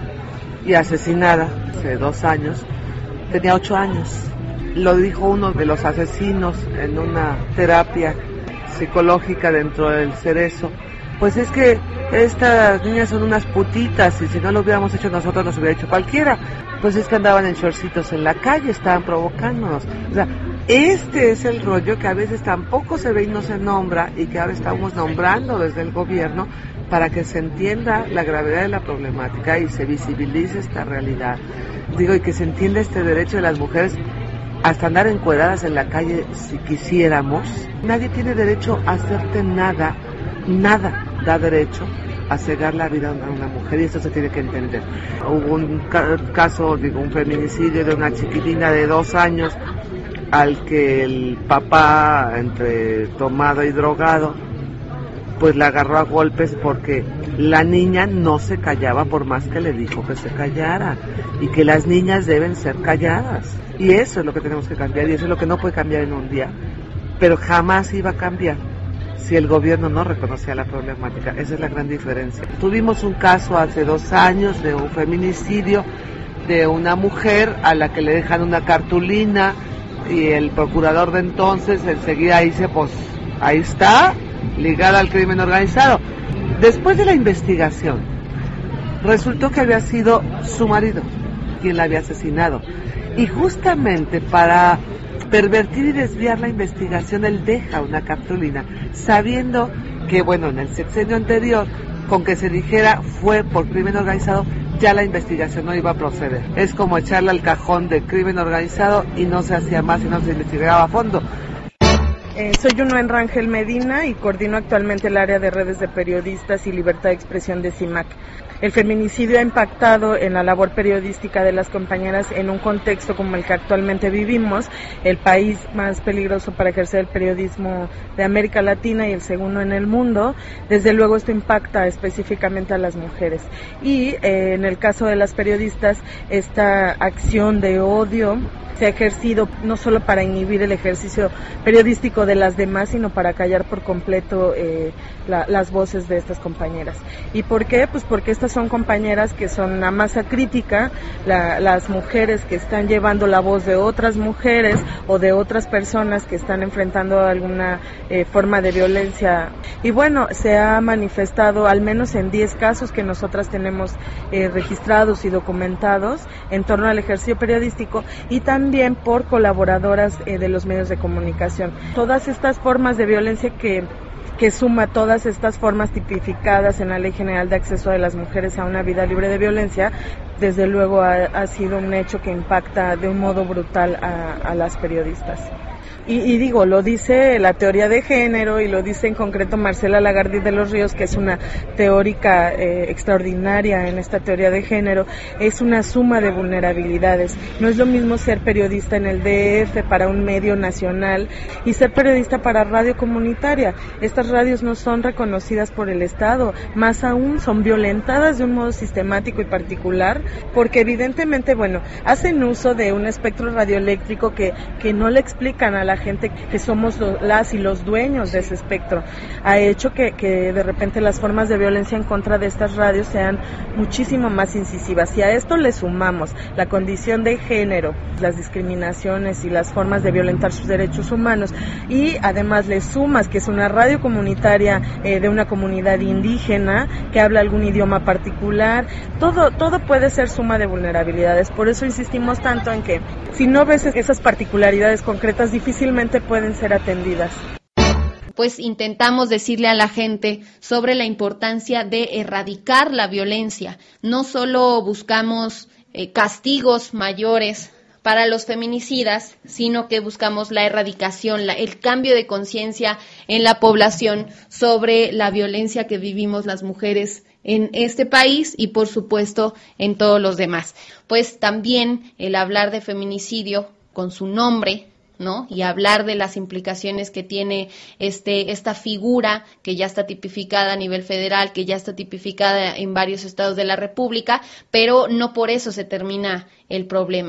y asesinada hace dos años. Tenía ocho años. Lo dijo uno de los asesinos en una terapia psicológica dentro del Cerezo. Pues es que estas niñas son unas putitas y si no lo hubiéramos hecho nosotros, nos hubiera hecho cualquiera. Pues es que andaban en shortcitos en la calle, estaban provocándonos. O sea, este es el rollo que a veces tampoco se ve y no se nombra y que ahora estamos nombrando desde el gobierno para que se entienda la gravedad de la problemática y se visibilice esta realidad. Digo, y que se entienda este derecho de las mujeres hasta andar encueradas en la calle si quisiéramos. Nadie tiene derecho a hacerte nada, nada da derecho a cegar la vida a una mujer y eso se tiene que entender. Hubo un ca- caso, digo, un feminicidio de una chiquitina de dos años al que el papá, entre tomado y drogado, pues la agarró a golpes porque la niña no se callaba por más que le dijo que se callara y que las niñas deben ser calladas. Y eso es lo que tenemos que cambiar y eso es lo que no puede cambiar en un día, pero jamás iba a cambiar si el gobierno no reconocía la problemática. Esa es la gran diferencia. Tuvimos un caso hace dos años de un feminicidio de una mujer a la que le dejan una cartulina y el procurador de entonces enseguida dice, pues ahí está, ligada al crimen organizado. Después de la investigación, resultó que había sido su marido quien la había asesinado. Y justamente para pervertir y desviar la investigación, él deja una cartulina, sabiendo que, bueno, en el sexenio anterior, con que se dijera fue por crimen organizado, ya la investigación no iba a proceder. Es como echarle al cajón de crimen organizado y no se hacía más y no se investigaba a fondo. Eh, soy Yunuen Rangel Medina y coordino actualmente el área de redes de periodistas y libertad de expresión de CIMAC. El feminicidio ha impactado en la labor periodística de las compañeras en un contexto como el que actualmente vivimos, el país más peligroso para ejercer el periodismo de América Latina y el segundo en el mundo. Desde luego esto impacta específicamente a las mujeres. Y eh, en el caso de las periodistas, esta acción de odio se ha ejercido no solo para inhibir el ejercicio periodístico de las demás, sino para callar por completo eh, la, las voces de estas compañeras. ¿Y por qué? Pues porque estas son compañeras que son una masa crítica, la, las mujeres que están llevando la voz de otras mujeres o de otras personas que están enfrentando alguna eh, forma de violencia. Y bueno, se ha manifestado al menos en diez casos que nosotras tenemos eh, registrados y documentados en torno al ejercicio periodístico y también también por colaboradoras eh, de los medios de comunicación. Todas estas formas de violencia que, que suma todas estas formas tipificadas en la Ley General de Acceso de las Mujeres a una Vida Libre de Violencia, desde luego ha, ha sido un hecho que impacta de un modo brutal a, a las periodistas. Y, y digo, lo dice la teoría de género y lo dice en concreto Marcela Lagarde de los Ríos, que es una teórica eh, extraordinaria en esta teoría de género. Es una suma de vulnerabilidades. No es lo mismo ser periodista en el D F para un medio nacional y ser periodista para radio comunitaria. Estas radios no son reconocidas por el Estado, más aún son violentadas de un modo sistemático y particular, porque evidentemente, bueno, hacen uso de un espectro radioeléctrico que, que no le explican a la gente que somos lo, las y los dueños de ese espectro. Ha hecho que, que de repente las formas de violencia en contra de estas radios sean muchísimo más incisivas. Y a esto le sumamos la condición de género, las discriminaciones y las formas de violentar sus derechos humanos, y además le sumas que es una radio comunitaria eh, de una comunidad indígena que habla algún idioma particular. Todo, todo puede ser suma de vulnerabilidades. Por eso insistimos tanto en que si no ves esas particularidades concretas, difícilmente pueden ser atendidas. Pues intentamos decirle a la gente sobre la importancia de erradicar la violencia. No solo buscamos eh, castigos mayores para los feminicidas, sino que buscamos la erradicación, la, el cambio de conciencia en la población sobre la violencia que vivimos las mujeres en este país y por supuesto en todos los demás. Pues también el hablar de feminicidio con su nombre, ¿no? Y hablar de las implicaciones que tiene este esta figura que ya está tipificada a nivel federal, que ya está tipificada en varios estados de la República, pero no por eso se termina el problema.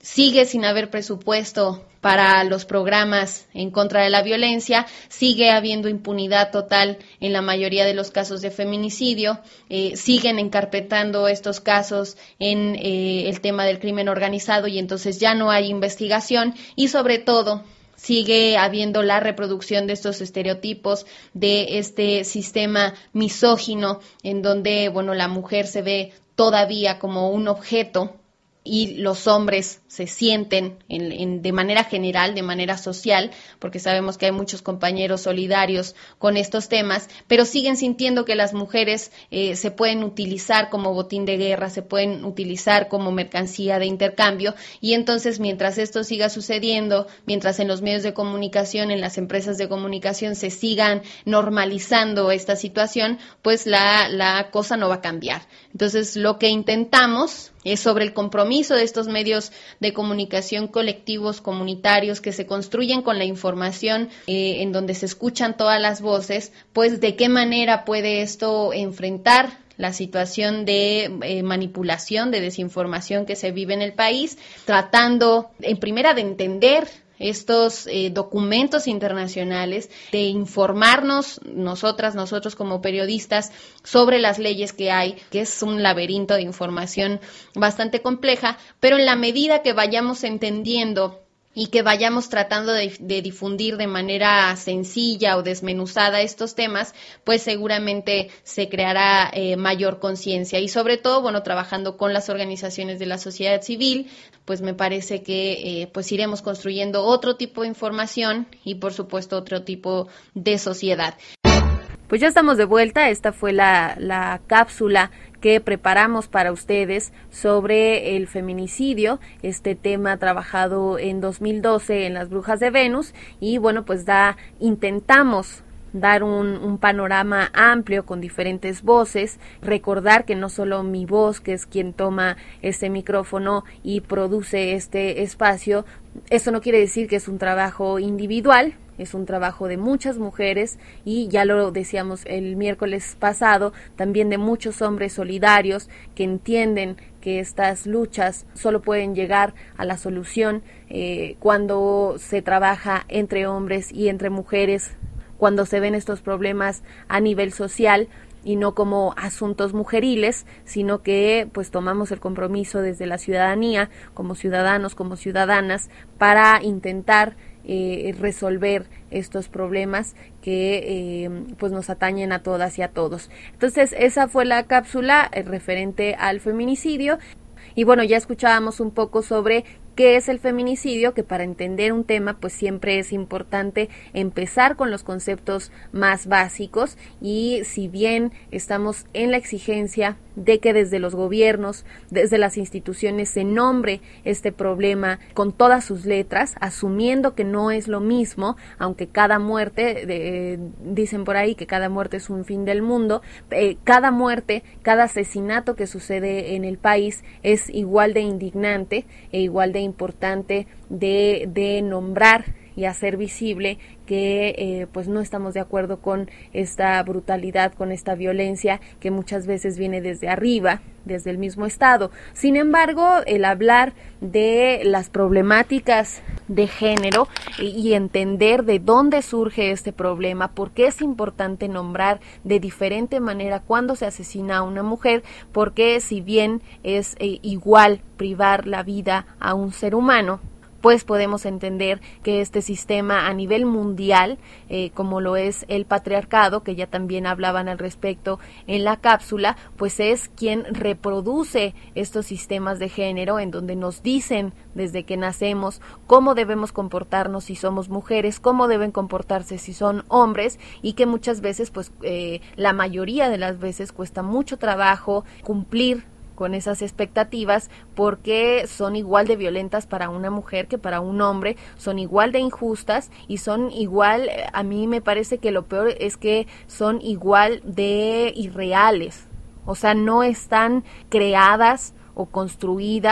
sigue sin haber presupuesto para los programas en contra de la violencia, sigue habiendo impunidad total en la mayoría de los casos de feminicidio, eh, siguen encarpetando estos casos en eh, el tema del crimen organizado y entonces ya no hay investigación y sobre todo sigue habiendo la reproducción de estos estereotipos, de este sistema misógino en donde, bueno, la mujer se ve todavía como un objeto y los hombres se sienten en, en, de manera general, de manera social, porque sabemos que hay muchos compañeros solidarios con estos temas, pero siguen sintiendo que las mujeres eh, se pueden utilizar como botín de guerra, se pueden utilizar como mercancía de intercambio, y entonces mientras esto siga sucediendo, mientras en los medios de comunicación, en las empresas de comunicación se sigan normalizando esta situación, pues la, la cosa no va a cambiar. Entonces lo que intentamos es sobre el compromiso de estos medios de comunicación colectivos, comunitarios, que se construyen con la información, eh, en donde se escuchan todas las voces, pues de qué manera puede esto enfrentar la situación de eh, manipulación, de desinformación que se vive en el país, tratando en primera de entender estos eh, documentos internacionales, de informarnos nosotras, nosotros como periodistas sobre las leyes que hay, que es un laberinto de información bastante compleja, pero en la medida que vayamos entendiendo y que vayamos tratando de, de difundir de manera sencilla o desmenuzada estos temas, pues seguramente se creará eh, mayor conciencia y sobre todo, bueno, trabajando con las organizaciones de la sociedad civil, pues me parece que eh, pues iremos construyendo otro tipo de información y por supuesto otro tipo de sociedad. Pues ya estamos de vuelta, esta fue la, la cápsula que preparamos para ustedes sobre el feminicidio, este tema trabajado en dos mil doce en Las Brujas de Venus, y bueno, pues da, intentamos dar un, un panorama amplio con diferentes voces, recordar que no solo mi voz, que es quien toma este micrófono y produce este espacio, esto no quiere decir que es un trabajo individual, es un trabajo de muchas mujeres y ya lo decíamos el miércoles pasado, también de muchos hombres solidarios que entienden que estas luchas solo pueden llegar a la solución eh, cuando se trabaja entre hombres y entre mujeres, cuando se ven estos problemas a nivel social y no como asuntos mujeriles, sino que pues tomamos el compromiso desde la ciudadanía, como ciudadanos, como ciudadanas, para intentar Eh, resolver estos problemas que eh, pues nos atañen a todas y a todos. Entonces esa fue la cápsula eh, referente al feminicidio y bueno, ya escuchábamos un poco sobre qué es el feminicidio, que para entender un tema pues siempre es importante empezar con los conceptos más básicos y si bien estamos en la exigencia de que desde los gobiernos, desde las instituciones se nombre este problema con todas sus letras, asumiendo que no es lo mismo, aunque cada muerte, eh, dicen por ahí que cada muerte es un fin del mundo, eh, cada muerte, cada asesinato que sucede en el país es igual de indignante e igual de importante de, de nombrar y hacer visible que eh, pues no estamos de acuerdo con esta brutalidad, con esta violencia que muchas veces viene desde arriba, desde el mismo Estado. Sin embargo, el hablar de las problemáticas de género y, y entender de dónde surge este problema, por qué es importante nombrar de diferente manera cuando se asesina a una mujer, porque si bien es eh, igual privar la vida a un ser humano, pues podemos entender que este sistema a nivel mundial, eh, como lo es el patriarcado, que ya también hablaban al respecto en la cápsula, pues es quien reproduce estos sistemas de género en donde nos dicen desde que nacemos cómo debemos comportarnos si somos mujeres, cómo deben comportarse si son hombres y que muchas veces, pues eh, la mayoría de las veces cuesta mucho trabajo cumplir con esas expectativas porque son igual de violentas para una mujer que para un hombre, son igual de injustas y son igual, a mí me parece que lo peor es que son igual de irreales, o sea, no están creadas o construidas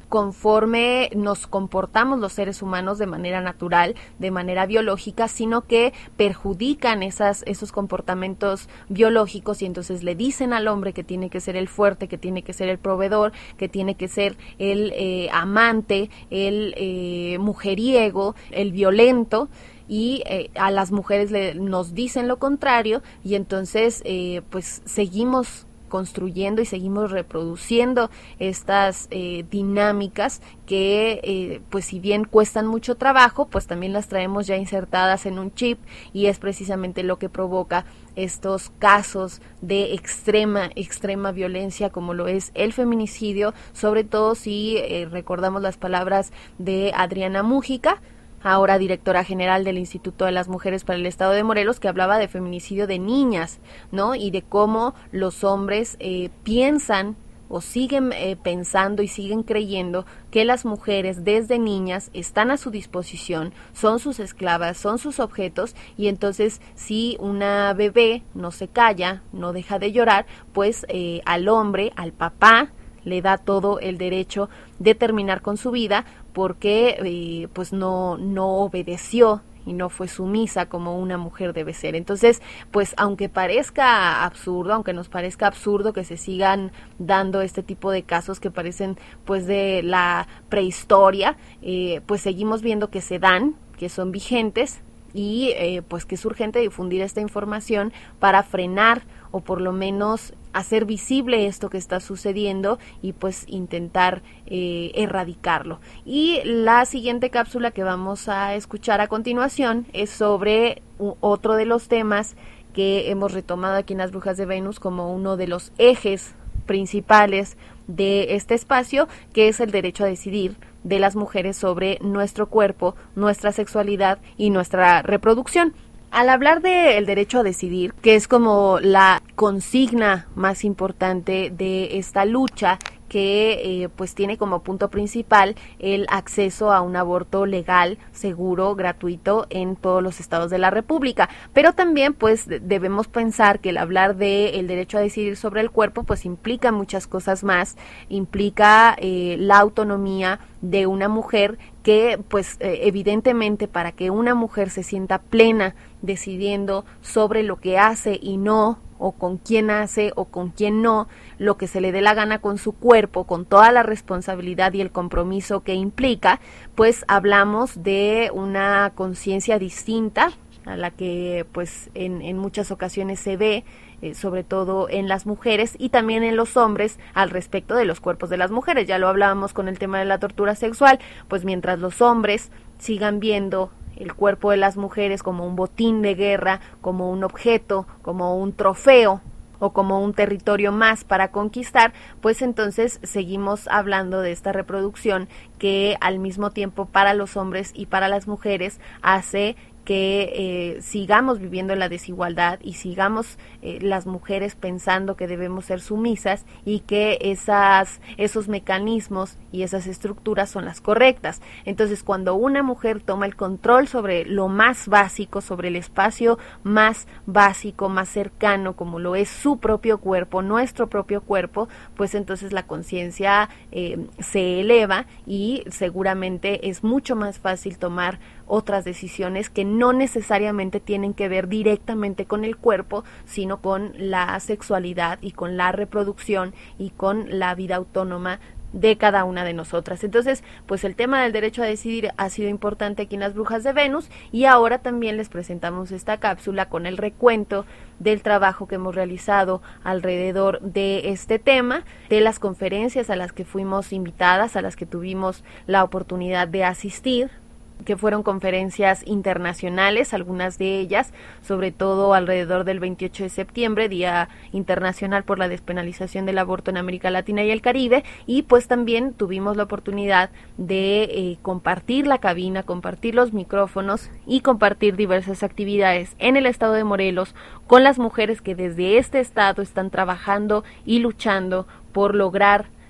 conforme nos comportamos los seres humanos de manera natural, de manera biológica, sino que perjudican esas, esos comportamientos biológicos y entonces le dicen al hombre que tiene que ser el fuerte, que tiene que ser el proveedor, que tiene que ser el eh, amante, el eh, mujeriego, el violento, y eh, a las mujeres le, nos dicen lo contrario, y entonces eh, pues seguimos construyendo y seguimos reproduciendo estas eh, dinámicas que eh, pues si bien cuestan mucho trabajo, pues también las traemos ya insertadas en un chip, y es precisamente lo que provoca estos casos de extrema, extrema violencia como lo es el feminicidio, sobre todo si eh, recordamos las palabras de Adriana Múgica, ahora directora general del Instituto de las Mujeres para el Estado de Morelos, que hablaba de feminicidio de niñas, ¿no? Y de cómo los hombres eh, piensan o siguen eh, pensando y siguen creyendo que las mujeres desde niñas están a su disposición, son sus esclavas, son sus objetos, y entonces si una bebé no se calla, no deja de llorar, pues eh, al hombre, al papá, le da todo el derecho de terminar con su vida porque eh, pues no, no obedeció y no fue sumisa como una mujer debe ser. Entonces, pues aunque parezca absurdo, aunque nos parezca absurdo que se sigan dando este tipo de casos que parecen pues de la prehistoria, eh, pues seguimos viendo que se dan, que son vigentes, y eh, pues que es urgente difundir esta información para frenar o por lo menos hacer visible esto que está sucediendo y pues intentar eh, erradicarlo. Y la siguiente cápsula que vamos a escuchar a continuación es sobre u- otro de los temas que hemos retomado aquí en Las Brujas de Venus como uno de los ejes principales de este espacio, que es el derecho a decidir de las mujeres sobre nuestro cuerpo, nuestra sexualidad y nuestra reproducción. Al hablar del derecho a decidir, que es como la consigna más importante de esta lucha, que eh, pues tiene como punto principal el acceso a un aborto legal, seguro, gratuito en todos los estados de la República, pero también pues debemos pensar que el hablar de el derecho a decidir sobre el cuerpo pues implica muchas cosas más, implica eh, la autonomía de una mujer que pues eh, evidentemente para que una mujer se sienta plena decidiendo sobre lo que hace y no, o con quién hace o con quién no, lo que se le dé la gana con su cuerpo, con toda la responsabilidad y el compromiso que implica, pues hablamos de una conciencia distinta a la que pues en, en muchas ocasiones se ve, eh, sobre todo en las mujeres y también en los hombres al respecto de los cuerpos de las mujeres. Ya lo hablábamos con el tema de la tortura sexual, pues mientras los hombres sigan viendo el cuerpo de las mujeres como un botín de guerra, como un objeto, como un trofeo o como un territorio más para conquistar, pues entonces seguimos hablando de esta reproducción que al mismo tiempo para los hombres y para las mujeres hace que eh, sigamos viviendo en la desigualdad y sigamos eh, las mujeres pensando que debemos ser sumisas y que esas, esos mecanismos y esas estructuras son las correctas. Entonces, cuando una mujer toma el control sobre lo más básico, sobre el espacio más básico, más cercano, como lo es su propio cuerpo, nuestro propio cuerpo, pues entonces la conciencia eh, se eleva y seguramente es mucho más fácil tomar otras decisiones que no necesariamente tienen que ver directamente con el cuerpo, sino con la sexualidad y con la reproducción y con la vida autónoma de cada una de nosotras. Entonces, pues el tema del derecho a decidir ha sido importante aquí en Las Brujas de Venus, y ahora también les presentamos esta cápsula con el recuento del trabajo que hemos realizado alrededor de este tema, de las conferencias a las que fuimos invitadas, a las que tuvimos la oportunidad de asistir, que fueron conferencias internacionales, algunas de ellas, sobre todo alrededor del veintiocho de septiembre, Día Internacional por la Despenalización del Aborto en América Latina y el Caribe, y pues también tuvimos la oportunidad de eh, compartir la cabina, compartir los micrófonos y compartir diversas actividades en el estado de Morelos con las mujeres que desde este estado están trabajando y luchando por lograr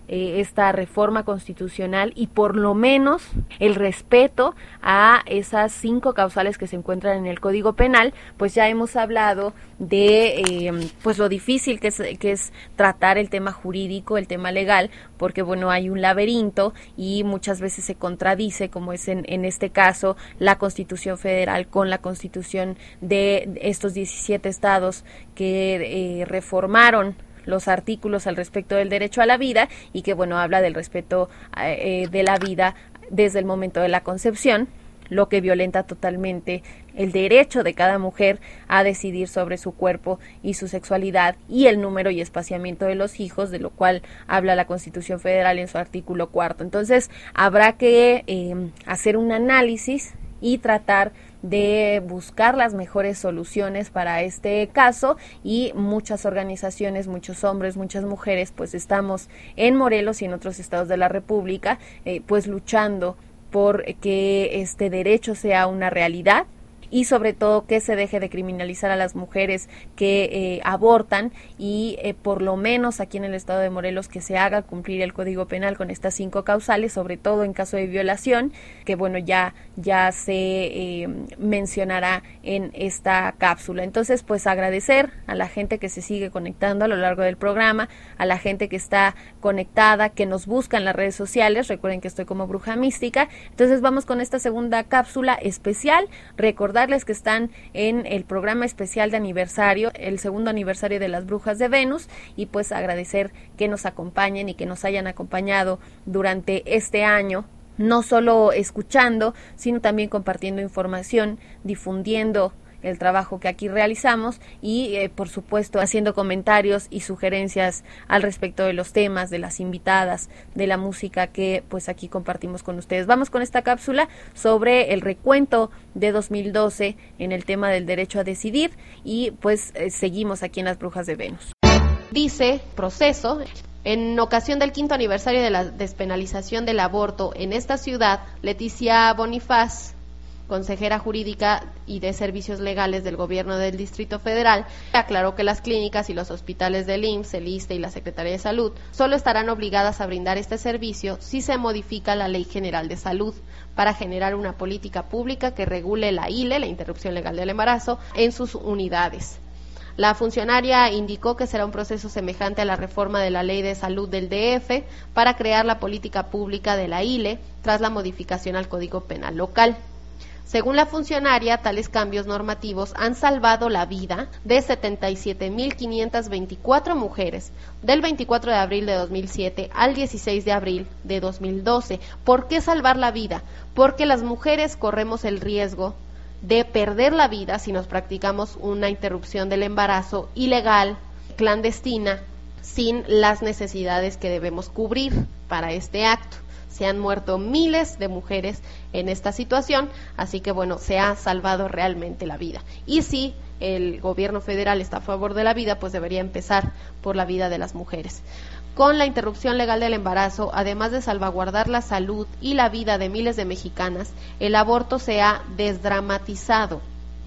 eh, esta reforma constitucional y por lo menos el respeto a esas cinco causales que se encuentran en el Código Penal. Pues ya hemos hablado de eh, pues lo difícil que es, que es tratar el tema jurídico, el tema legal, porque bueno, hay un laberinto y muchas veces se contradice, como es en, en este caso la Constitución Federal con la Constitución de estos diecisiete estados que eh, reformaron los artículos al respecto del derecho a la vida y que bueno, habla del respeto eh, de la vida desde el momento de la concepción, lo que violenta totalmente el derecho de cada mujer a decidir sobre su cuerpo y su sexualidad y el número y espaciamiento de los hijos, de lo cual habla la Constitución Federal en su artículo cuarto. Entonces, habrá que eh, hacer un análisis y tratar de buscar las mejores soluciones para este caso, y muchas organizaciones, muchos hombres, muchas mujeres, pues estamos en Morelos y en otros estados de la República, eh, pues luchando por que este derecho sea una realidad y sobre todo que se deje de criminalizar a las mujeres que eh, abortan y eh, por lo menos aquí en el estado de Morelos que se haga cumplir el Código Penal con estas cinco causales, sobre todo en caso de violación, que bueno, ya, ya se eh, mencionará en esta cápsula. Entonces, pues agradecer a la gente que se sigue conectando a lo largo del programa, a la gente que está conectada, que nos busca en las redes sociales. Recuerden que estoy como Bruja Mística. Entonces vamos con esta segunda cápsula especial. Recordar que están en el programa especial de aniversario, el segundo aniversario de las Brujas de Venus, y pues agradecer que nos acompañen y que nos hayan acompañado durante este año, no solo escuchando, sino también compartiendo información, difundiendo el trabajo que aquí realizamos y eh, por supuesto haciendo comentarios y sugerencias al respecto de los temas, de las invitadas, de la música que pues aquí compartimos con ustedes. Vamos con esta cápsula sobre el recuento de dos mil doce en el tema del derecho a decidir y pues eh, seguimos aquí en las Brujas de Venus. Dice Proceso: en ocasión del quinto aniversario de la despenalización del aborto en esta ciudad, Leticia Bonifaz, consejera jurídica y de servicios legales del gobierno del Distrito Federal, aclaró que las clínicas y los hospitales del I M S S, el ISSSTE y la Secretaría de Salud solo estarán obligadas a brindar este servicio si se modifica la Ley General de Salud para generar una política pública que regule la I L E, la interrupción legal del embarazo, en sus unidades. La funcionaria indicó que será un proceso semejante a la reforma de la Ley de Salud del D F para crear la política pública de la I L E tras la modificación al Código Penal local. Según la funcionaria, tales cambios normativos han salvado la vida de setenta y siete mil quinientas veinticuatro mujeres del veinticuatro de abril de dos mil siete al dieciséis de abril de dos mil doce. ¿Por qué salvar la vida? Porque las mujeres corremos el riesgo de perder la vida si nos practicamos una interrupción del embarazo ilegal, clandestina, sin las necesidades que debemos cubrir para este acto. Se han muerto miles de mujeres en esta situación, así que bueno, se ha salvado realmente la vida. Y si el gobierno federal está a favor de la vida, pues debería empezar por la vida de las mujeres. Con la interrupción legal del embarazo, además de salvaguardar la salud y la vida de miles de mexicanas, el aborto se ha desdramatizado,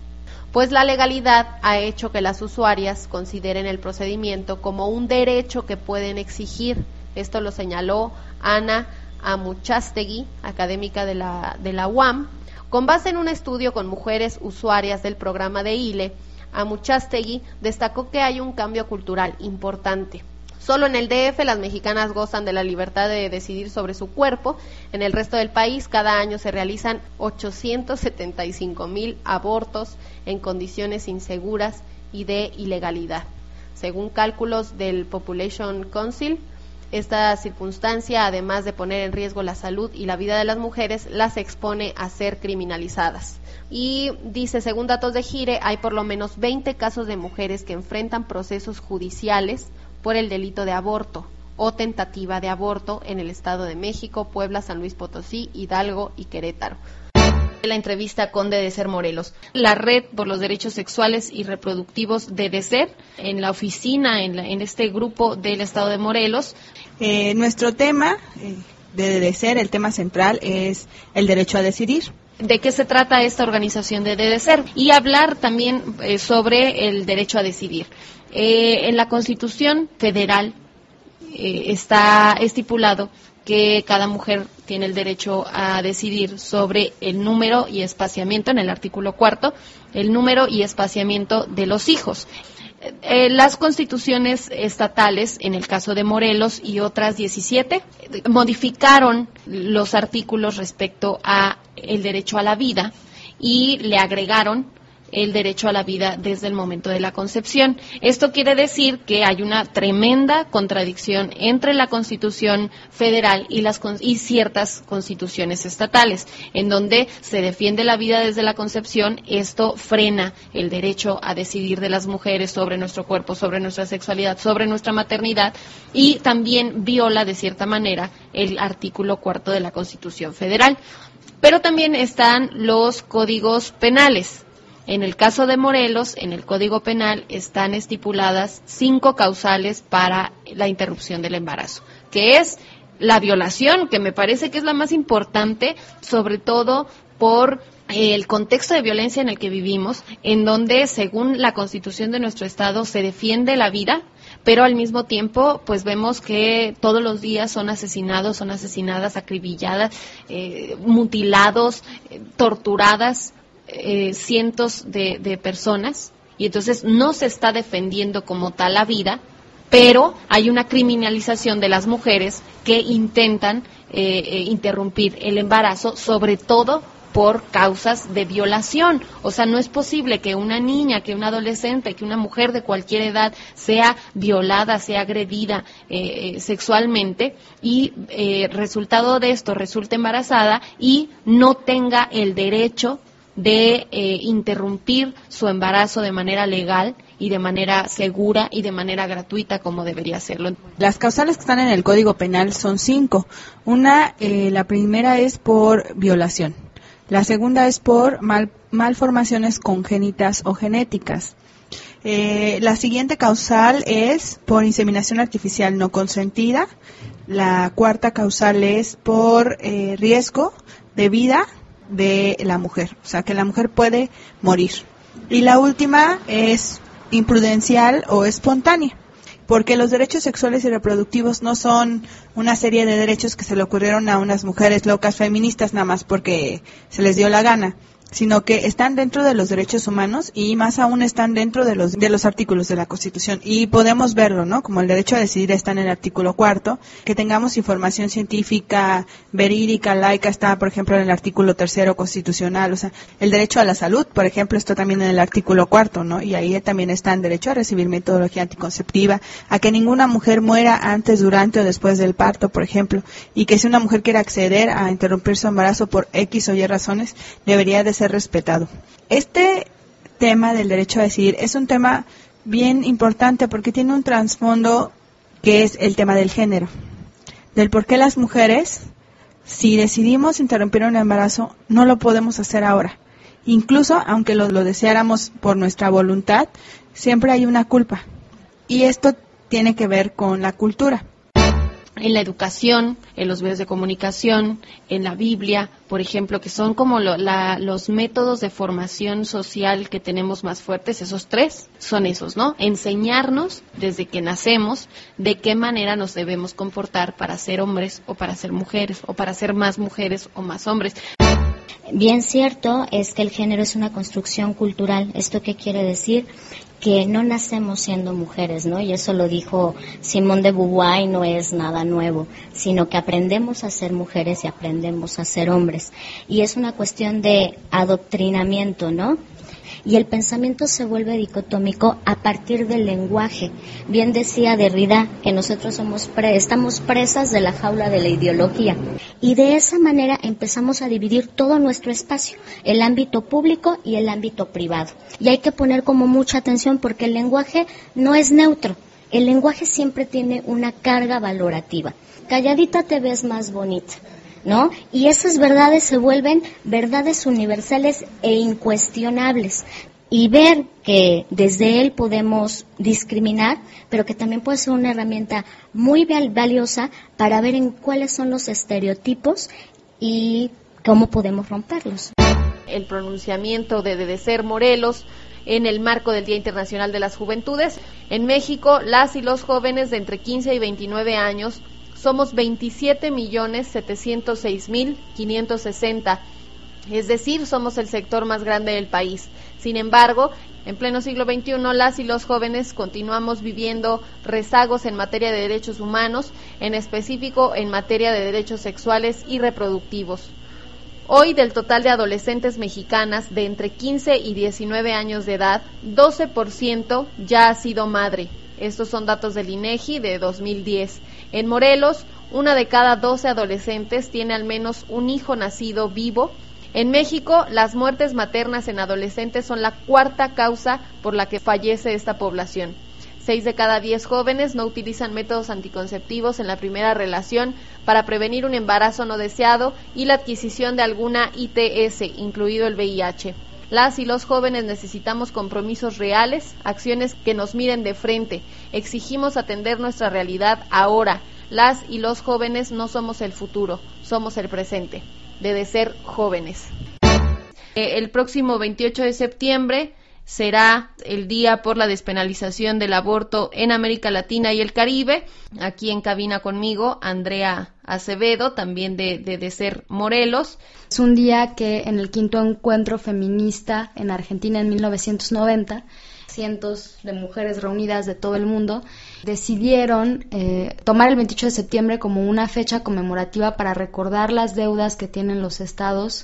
pues la legalidad ha hecho que las usuarias consideren el procedimiento como un derecho que pueden exigir. Esto lo señaló Ana Amuchastegui, académica de la, de la U A M, con base en un estudio con mujeres usuarias del programa de I L E. Amuchastegui destacó que hay un cambio cultural importante. Solo en el D F las mexicanas gozan de la libertad de decidir sobre su cuerpo. En el resto del país cada año se realizan ochocientos setenta y cinco mil abortos en condiciones inseguras y de ilegalidad. Según cálculos del Population Council, esta circunstancia, además de poner en riesgo la salud y la vida de las mujeres, las expone a ser criminalizadas. Y dice, según datos de Gire, hay por lo menos veinte casos de mujeres que enfrentan procesos judiciales por el delito de aborto o tentativa de aborto en el Estado de México, Puebla, San Luis Potosí, Hidalgo y Querétaro. La entrevista con DEDESER Morelos, la Red por los Derechos Sexuales y Reproductivos de DEDESER, en la oficina, en, la, en este grupo del Estado de Morelos. Eh, nuestro tema eh, de DEDESER, el tema central es el derecho a decidir. ¿De qué se trata esta organización de DEDESER? Y hablar también eh, sobre el derecho a decidir. Eh, en la Constitución Federal eh, está estipulado que cada mujer tiene el derecho a decidir sobre el número y espaciamiento, en el artículo cuarto, el número y espaciamiento de los hijos. Eh, las constituciones estatales, en el caso de Morelos y otras diecisiete, modificaron los artículos respecto a el derecho a la vida y le agregaron el derecho a la vida desde el momento de la concepción. Esto quiere decir que hay una tremenda contradicción entre la Constitución federal y las y ciertas constituciones estatales, en donde se defiende la vida desde la concepción. Esto frena el derecho a decidir de las mujeres sobre nuestro cuerpo, sobre nuestra sexualidad, sobre nuestra maternidad, y también viola de cierta manera el artículo cuarto de la Constitución federal. Pero también están los códigos penales. En el caso de Morelos, en el Código Penal están estipuladas cinco causales para la interrupción del embarazo, que es la violación, que me parece que es la más importante, sobre todo por el contexto de violencia en el que vivimos, en donde, según la Constitución de nuestro Estado, se defiende la vida, pero al mismo tiempo, pues vemos que todos los días son asesinados, son asesinadas, acribilladas, eh, mutilados, eh, torturadas, Eh, cientos de, de personas, y entonces no se está defendiendo como tal la vida, pero hay una criminalización de las mujeres que intentan eh, eh, interrumpir el embarazo, sobre todo por causas de violación. O sea, no es posible que una niña, que una adolescente, que una mujer de cualquier edad sea violada, sea agredida eh, sexualmente y eh, resultado de esto resulte embarazada y no tenga el derecho de eh, interrumpir su embarazo de manera legal y de manera segura y de manera gratuita como debería serlo. Las causales que están en el Código Penal son cinco. Una, eh, la primera es por violación. La segunda es por mal, malformaciones congénitas o genéticas. Eh, la siguiente causal es por inseminación artificial no consentida. La cuarta causal es por eh, riesgo de vida de la mujer, o sea que la mujer puede morir. Y la última es imprudencial o espontánea, porque los derechos sexuales y reproductivos no son una serie de derechos que se le ocurrieron a unas mujeres locas feministas nada más porque se les dio la gana, sino que están dentro de los derechos humanos y más aún están dentro de los de los artículos de la Constitución. Y podemos verlo, ¿no? Como el derecho a decidir está en el artículo cuarto, que tengamos información científica, verídica, laica, está, por ejemplo, en el artículo tercero constitucional. O sea, el derecho a la salud, por ejemplo, está también en el artículo cuarto, ¿no? Y ahí también está el derecho a recibir metodología anticonceptiva, a que ninguna mujer muera antes, durante o después del parto, por ejemplo, y que si una mujer quiere acceder a interrumpir su embarazo por X o Y razones, debería de ser respetado. Este tema del derecho a decidir es un tema bien importante porque tiene un trasfondo que es el tema del género, del por qué las mujeres, si decidimos interrumpir un embarazo, no lo podemos hacer ahora. Incluso, aunque lo, lo deseáramos por nuestra voluntad, siempre hay una culpa. Y esto tiene que ver con la cultura. En la educación, en los medios de comunicación, en la Biblia, por ejemplo, que son como lo, la, los métodos de formación social que tenemos más fuertes, esos tres son esos, ¿no? Enseñarnos desde que nacemos de qué manera nos debemos comportar para ser hombres o para ser mujeres, o para ser más mujeres o más hombres. Bien cierto es que el género es una construcción cultural. ¿Esto qué quiere decir? Que no nacemos siendo mujeres, ¿no? Y eso lo dijo Simone de Beauvoir y no es nada nuevo, sino que aprendemos a ser mujeres y aprendemos a ser hombres. Y es una cuestión de adoctrinamiento, ¿no? Y el pensamiento se vuelve dicotómico a partir del lenguaje. Bien decía Derrida que nosotros somos pre- estamos presas de la jaula de la ideología. Y de esa manera empezamos a dividir todo nuestro espacio, el ámbito público y el ámbito privado. Y hay que poner como mucha atención porque el lenguaje no es neutro. El lenguaje siempre tiene una carga valorativa. Calladita te ves más bonita, ¿no? Y esas verdades se vuelven verdades universales e incuestionables. Y ver que desde él podemos discriminar, pero que también puede ser una herramienta muy valiosa para ver en cuáles son los estereotipos y cómo podemos romperlos. El pronunciamiento de, de, de ser Morelos en el marco del Día Internacional de las Juventudes. En México, las y los jóvenes de entre quince y veintinueve años somos veintisiete millones setecientos seis mil quinientos sesenta, es decir, somos el sector más grande del país. Sin embargo, en pleno siglo veintiuno, las y los jóvenes continuamos viviendo rezagos en materia de derechos humanos, en específico en materia de derechos sexuales y reproductivos. Hoy, del total de adolescentes mexicanas de entre quince y diecinueve años de edad, doce por ciento ya ha sido madre. Estos son datos del INEGI de dos mil diez. En Morelos, una de cada doce adolescentes tiene al menos un hijo nacido vivo. En México, las muertes maternas en adolescentes son la cuarta causa por la que fallece esta población. Seis de cada diez jóvenes no utilizan métodos anticonceptivos en la primera relación para prevenir un embarazo no deseado y la adquisición de alguna I T S, incluido el V I H. Las y los jóvenes necesitamos compromisos reales, acciones que nos miren de frente. Exigimos atender nuestra realidad ahora. Las y los jóvenes no somos el futuro, somos el presente. De ser jóvenes. Eh, el próximo veintiocho de septiembre será el día por la despenalización del aborto en América Latina y el Caribe. Aquí en cabina conmigo, Andrea Acevedo, también de, de, de Ser Morelos. Es un día que en el quinto encuentro feminista en Argentina en mil novecientos noventa, cientos de mujeres reunidas de todo el mundo decidieron eh, tomar el veintiocho de septiembre como una fecha conmemorativa para recordar las deudas que tienen los estados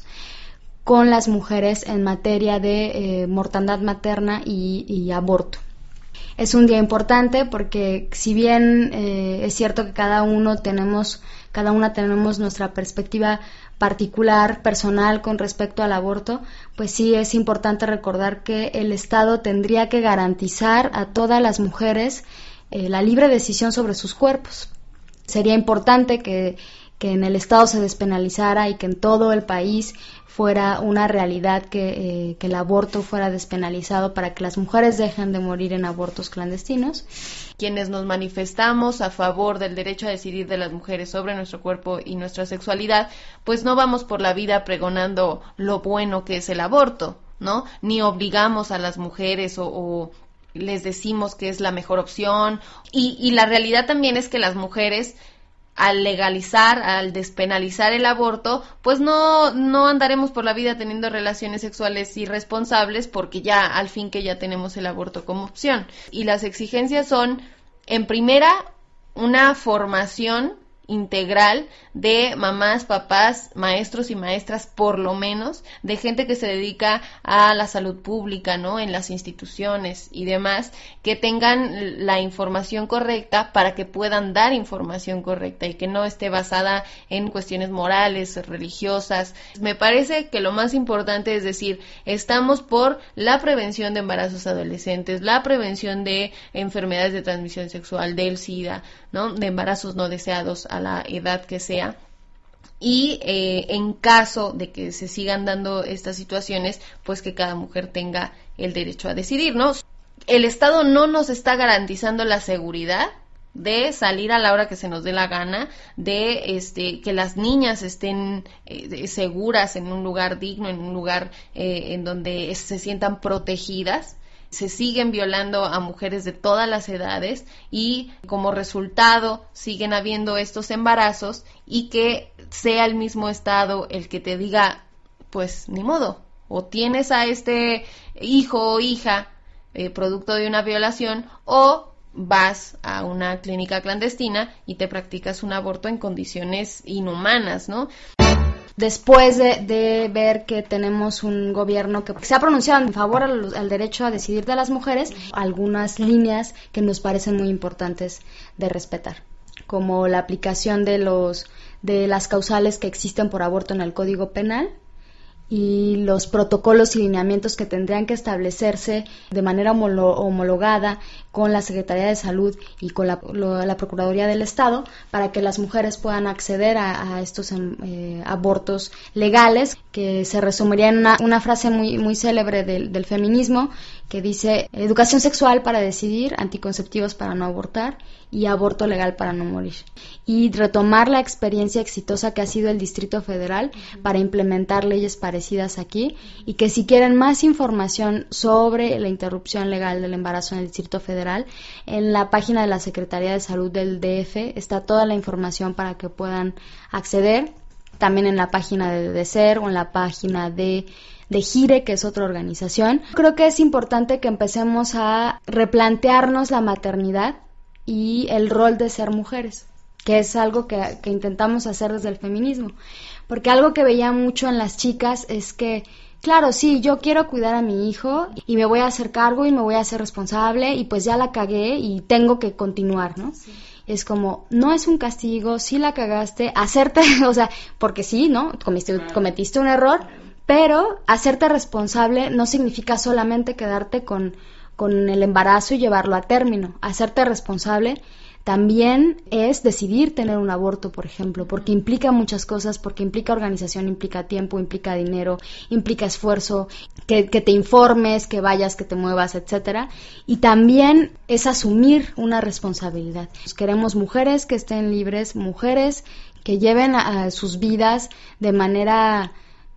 con las mujeres en materia de eh, mortandad materna y, y aborto. Es un día importante porque si bien eh, es cierto que cada uno tenemos, cada una tenemos nuestra perspectiva particular, personal con respecto al aborto, pues sí es importante recordar que el Estado tendría que garantizar a todas las mujeres eh, la libre decisión sobre sus cuerpos. Sería importante que, que en el Estado se despenalizara y que en todo el país fuera una realidad que, eh, que el aborto fuera despenalizado para que las mujeres dejen de morir en abortos clandestinos. Quienes nos manifestamos a favor del derecho a decidir de las mujeres sobre nuestro cuerpo y nuestra sexualidad, pues no vamos por la vida pregonando lo bueno que es el aborto, ¿no? Ni obligamos a las mujeres o, o les decimos que es la mejor opción. Y, y la realidad también es que las mujeres, al legalizar, al despenalizar el aborto, pues no, no andaremos por la vida teniendo relaciones sexuales irresponsables porque ya al fin que ya tenemos el aborto como opción. Y las exigencias son, en primera, una formación integral de mamás, papás, maestros y maestras, por lo menos, de gente que se dedica a la salud pública, ¿no? En las instituciones y demás, que tengan la información correcta para que puedan dar información correcta y que no esté basada en cuestiones morales, religiosas. Me parece que lo más importante es decir, estamos por la prevención de embarazos adolescentes, la prevención de enfermedades de transmisión sexual, del SIDA, ¿no? De embarazos no deseados a la edad que sea. Y eh, en caso de que se sigan dando estas situaciones, pues que cada mujer tenga el derecho a decidir, ¿no? El Estado no nos está garantizando la seguridad de salir a la hora que se nos dé la gana, de este que las niñas estén eh, seguras en un lugar digno, en un lugar eh, en donde se sientan protegidas. Se siguen violando a mujeres de todas las edades y como resultado siguen habiendo estos embarazos y que sea el mismo Estado el que te diga, pues ni modo, o tienes a este hijo o hija eh, producto de una violación o vas a una clínica clandestina y te practicas un aborto en condiciones inhumanas, ¿no? Después de, de ver que tenemos un gobierno que se ha pronunciado en favor al, al derecho a decidir de las mujeres, algunas líneas que nos parecen muy importantes de respetar, como la aplicación de los de las causales que existen por aborto en el Código Penal y los protocolos y lineamientos que tendrían que establecerse de manera homolo- homologada con la Secretaría de Salud y con la, lo, la Procuraduría del Estado para que las mujeres puedan acceder a, a estos eh, abortos legales, que se resumiría en una, una frase muy, muy célebre del, del feminismo que dice: educación sexual para decidir, anticonceptivos para no abortar y aborto legal para no morir. Y retomar la experiencia exitosa que ha sido el Distrito Federal para implementar leyes parecidas aquí, y que si quieren más información sobre la interrupción legal del embarazo en el Distrito Federal, en la página de la Secretaría de Salud del D F está toda la información para que puedan acceder, también en la página de DECER o en la página de de GIRE, que es otra organización. Creo que es importante que empecemos a replantearnos la maternidad y el rol de ser mujeres, que es algo que, que intentamos hacer desde el feminismo, porque algo que veía mucho en las chicas es que, claro, sí, yo quiero cuidar a mi hijo y me voy a hacer cargo y me voy a hacer responsable y pues ya la cagué y tengo que continuar, ¿no? Sí. Es como, no es un castigo, sí la cagaste, hacerte, o sea, porque sí, ¿no? Cometiste, cometiste un error, pero hacerte responsable no significa solamente quedarte con, con el embarazo y llevarlo a término. Hacerte responsable también es decidir tener un aborto, por ejemplo, porque implica muchas cosas, porque implica organización, implica tiempo, implica dinero, implica esfuerzo, que, que te informes, que vayas, que te muevas, etcétera. Y también es asumir una responsabilidad. Queremos mujeres que estén libres, mujeres que lleven a, a sus vidas de manera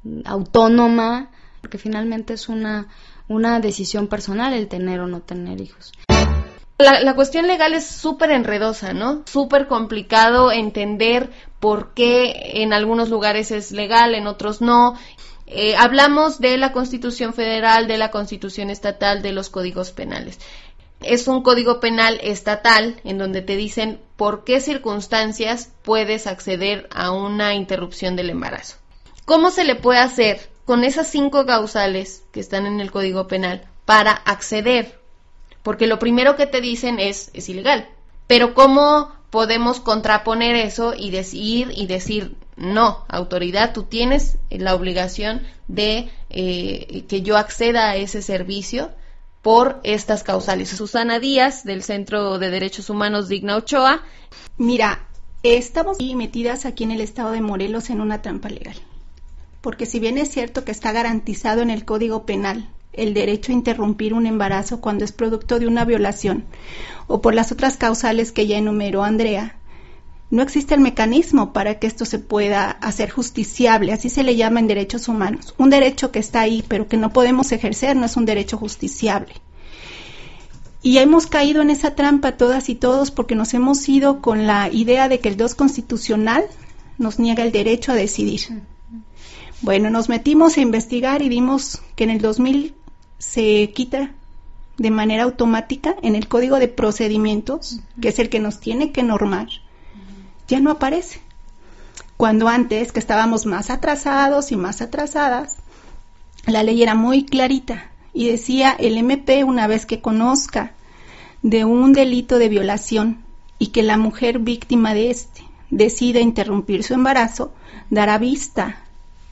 autónoma, porque finalmente es una, una decisión personal el tener o no tener hijos. La, la cuestión legal es súper enredosa, ¿no? Súper complicado entender por qué en algunos lugares es legal, en otros no. Eh, hablamos de la Constitución Federal, de la Constitución Estatal, de los códigos penales. Es un código penal estatal en donde te dicen por qué circunstancias puedes acceder a una interrupción del embarazo. ¿Cómo se le puede hacer con esas cinco causales que están en el Código Penal para acceder? Porque lo primero que te dicen es, es ilegal. Pero ¿cómo podemos contraponer eso y decir, y decir, no, autoridad, tú tienes la obligación de eh, que yo acceda a ese servicio por estas causales? Susana Díaz, del Centro de Derechos Humanos Digna Ochoa. Mira, estamos metidas aquí en el estado de Morelos en una trampa legal. Porque si bien es cierto que está garantizado en el Código Penal el derecho a interrumpir un embarazo cuando es producto de una violación o por las otras causales que ya enumeró Andrea, no existe el mecanismo para que esto se pueda hacer justiciable, así se le llama en derechos humanos. Un derecho que está ahí pero que no podemos ejercer no es un derecho justiciable. Y hemos caído en esa trampa todas y todos porque nos hemos ido con la idea de que el dos constitucional nos niega el derecho a decidir. Bueno, nos metimos a investigar y vimos que en el dos mil se quita de manera automática en el Código de Procedimientos, uh-huh. que es el que nos tiene que normar, uh-huh. ya no aparece. Cuando antes, que estábamos más atrasados y más atrasadas, la ley era muy clarita y decía el M P, una vez que conozca de un delito de violación y que la mujer víctima de este decida interrumpir su embarazo, dará vista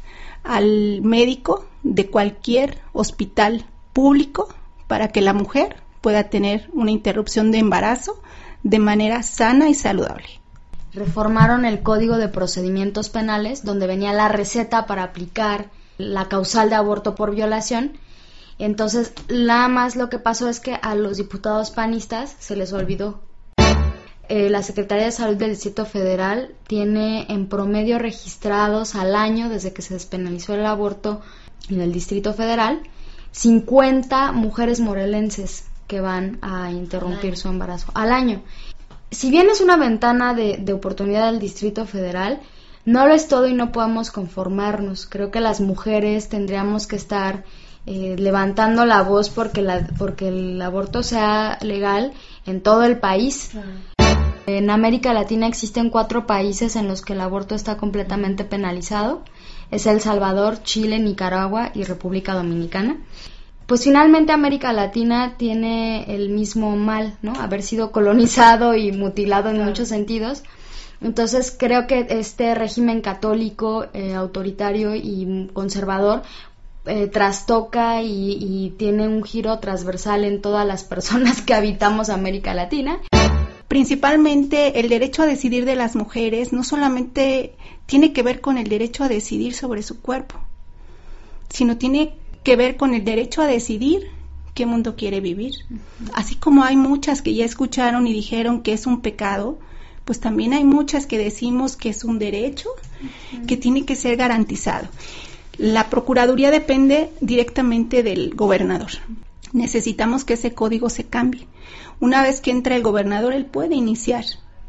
al médico de cualquier hospital público para que la mujer pueda tener una interrupción de embarazo de manera sana y saludable. Reformaron el Código de Procedimientos Penales, donde venía la receta para aplicar la causal de aborto por violación. Entonces, nada más lo que pasó es que a los diputados panistas se les olvidó. Eh, la Secretaría de Salud del Distrito Federal tiene en promedio registrados al año, desde que se despenalizó el aborto en el Distrito Federal, cincuenta mujeres morelenses que van a interrumpir su embarazo al año. Si bien es una ventana de, de oportunidad del Distrito Federal, no lo es todo y no podemos conformarnos. Creo que las mujeres tendríamos que estar eh, levantando la voz porque, la, porque el aborto sea legal en todo el país. En América Latina existen cuatro países en los que el aborto está completamente penalizado. Es El Salvador, Chile, Nicaragua y República Dominicana. Pues finalmente América Latina tiene el mismo mal, ¿no? Haber sido colonizado y mutilado en claro. muchos sentidos. Entonces creo que este régimen católico, eh, autoritario y conservador eh, trastoca y, y tiene un giro transversal en todas las personas que habitamos América Latina. Principalmente el derecho a decidir de las mujeres no solamente tiene que ver con el derecho a decidir sobre su cuerpo, sino tiene que ver con el derecho a decidir qué mundo quiere vivir. Así como hay muchas que ya escucharon y dijeron que es un pecado, pues también hay muchas que decimos que es un derecho que tiene que ser garantizado. La Procuraduría depende directamente del gobernador. Necesitamos que ese código se cambie. Una vez que entra el gobernador, él puede iniciar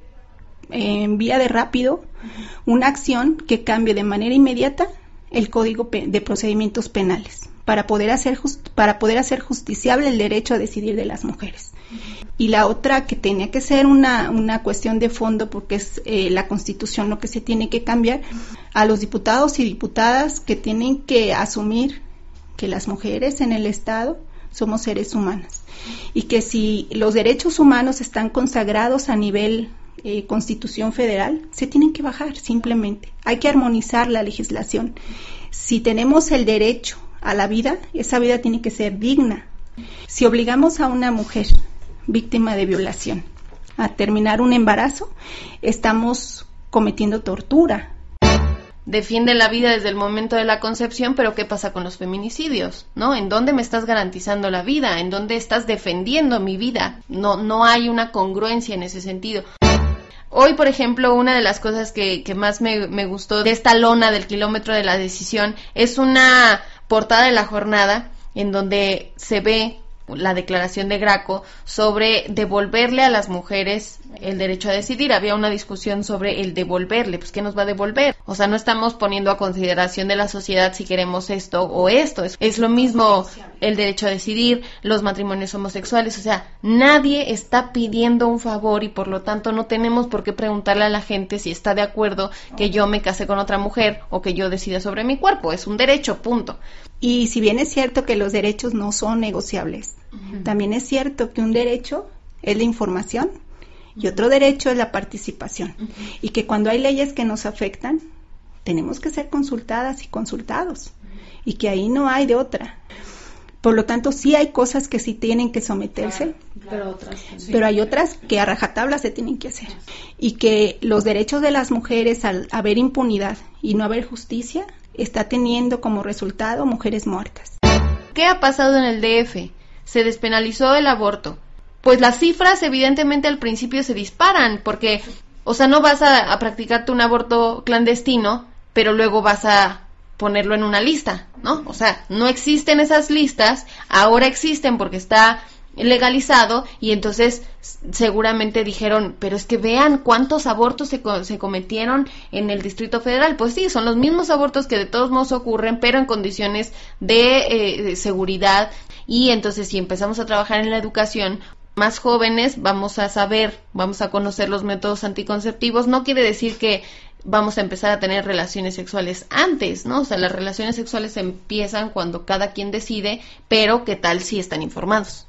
eh, en vía de rápido una acción que cambie de manera inmediata el Código de Procedimientos Penales para poder hacer just, para poder hacer justiciable el derecho a decidir de las mujeres. Y la otra, que tenía que ser una, una cuestión de fondo, porque es eh, la Constitución lo que se tiene que cambiar, a los diputados y diputadas que tienen que asumir que las mujeres en el Estado somos seres humanos y que si los derechos humanos están consagrados a nivel eh, Constitución Federal, se tienen que bajar simplemente. Hay que armonizar la legislación. Si tenemos el derecho a la vida, esa vida tiene que ser digna. Si obligamos a una mujer víctima de violación a terminar un embarazo, estamos cometiendo tortura. Defiende la vida desde el momento de la concepción, pero ¿qué pasa con los feminicidios? ¿No? ¿En dónde me estás garantizando la vida? ¿En dónde estás defendiendo mi vida? No, no hay una congruencia en ese sentido. Hoy, por ejemplo, una de las cosas que, que más me, me gustó de esta lona del kilómetro de la decisión es una portada de La Jornada en donde se ve la declaración de Graco sobre devolverle a las mujeres el derecho a decidir. Había una discusión sobre el devolverle, pues ¿qué nos va a devolver? O sea, no estamos poniendo a consideración de la sociedad si queremos esto o esto. Es, es lo mismo el derecho a decidir, los matrimonios homosexuales, o sea, nadie está pidiendo un favor y por lo tanto no tenemos por qué preguntarle a la gente si está de acuerdo que yo me case con otra mujer o que yo decida sobre mi cuerpo. Es un derecho, punto. Y si bien es cierto que los derechos no son negociables, uh-huh. también es cierto que un derecho es la información y otro derecho es la participación. Uh-huh. Y que cuando hay leyes que nos afectan, tenemos que ser consultadas y consultados. Uh-huh. Y que ahí no hay de otra. Por lo tanto, sí hay cosas que sí tienen que someterse, claro, pero, otras, sí. pero hay otras que a rajatabla se tienen que hacer. Y que los derechos de las mujeres, al haber impunidad y no haber justicia, está teniendo como resultado mujeres muertas. ¿Qué ha pasado en el D F? Se despenalizó el aborto. Pues las cifras evidentemente al principio se disparan, porque, o sea, no vas a, a practicarte un aborto clandestino, pero luego vas a ponerlo en una lista, ¿no? O sea, no existen esas listas, ahora existen porque está legalizado y entonces seguramente dijeron, pero es que vean cuántos abortos se, co- se cometieron en el Distrito Federal. Pues sí, son los mismos abortos que de todos modos ocurren, pero en condiciones de, eh, de seguridad. Y entonces si empezamos a trabajar en la educación, más jóvenes vamos a saber, vamos a conocer los métodos anticonceptivos. No quiere decir que vamos a empezar a tener relaciones sexuales antes, ¿no? O sea, las relaciones sexuales empiezan cuando cada quien decide, pero ¿qué tal si están informados?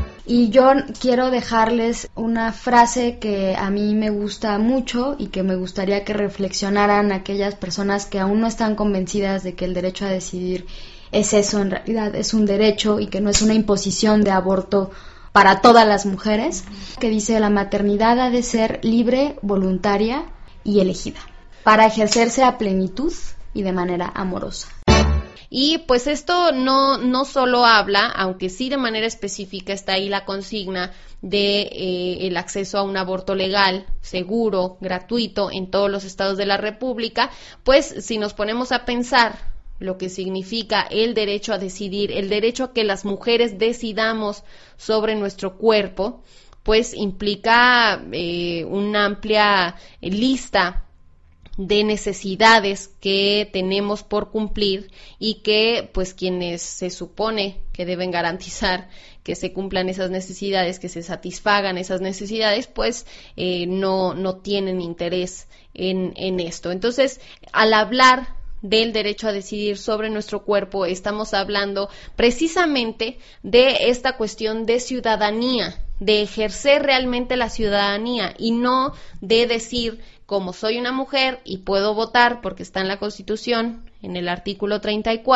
Y yo quiero dejarles una frase que a mí me gusta mucho y que me gustaría que reflexionaran aquellas personas que aún no están convencidas de que el derecho a decidir es eso, en realidad es un derecho y que no es una imposición de aborto para todas las mujeres, que dice: la maternidad ha de ser libre, voluntaria y elegida, para ejercerse a plenitud y de manera amorosa. Y pues esto no, no solo habla, aunque sí de manera específica está ahí la consigna de eh, el acceso a un aborto legal, seguro, gratuito en todos los estados de la República, pues si nos ponemos a pensar lo que significa el derecho a decidir, el derecho a que las mujeres decidamos sobre nuestro cuerpo, pues implica eh, una amplia eh, lista de necesidades que tenemos por cumplir y que pues quienes se supone que deben garantizar que se cumplan esas necesidades, que se satisfagan esas necesidades, pues eh, no, no tienen interés en, en esto. Entonces, al hablar del derecho a decidir sobre nuestro cuerpo, estamos hablando precisamente de esta cuestión de ciudadanía, de ejercer realmente la ciudadanía y no de decir, como soy una mujer y puedo votar porque está en la Constitución, en el artículo treinta y cuatro,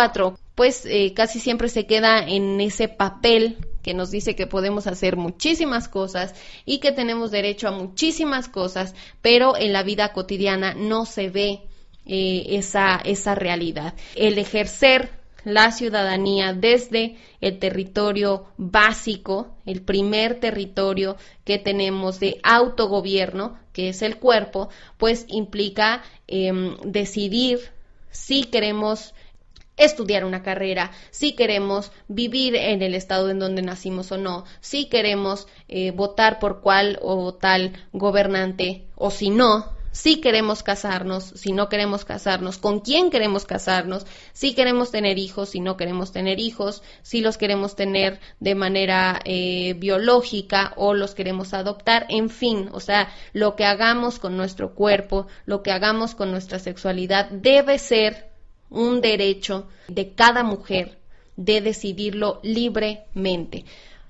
pues eh, casi siempre se queda en ese papel que nos dice que podemos hacer muchísimas cosas y que tenemos derecho a muchísimas cosas, pero en la vida cotidiana no se ve eh, esa, esa realidad. El ejercer la ciudadanía desde el territorio básico, el primer territorio que tenemos de autogobierno, que es el cuerpo, pues implica eh, decidir si queremos estudiar una carrera, si queremos vivir en el estado en donde nacimos o no, si queremos eh, votar por cual o tal gobernante o si no, si queremos casarnos, si no queremos casarnos, con quién queremos casarnos, si queremos tener hijos, si no queremos tener hijos, si los queremos tener de manera eh, biológica o los queremos adoptar, en fin, o sea, lo que hagamos con nuestro cuerpo, lo que hagamos con nuestra sexualidad debe ser un derecho de cada mujer de decidirlo libremente.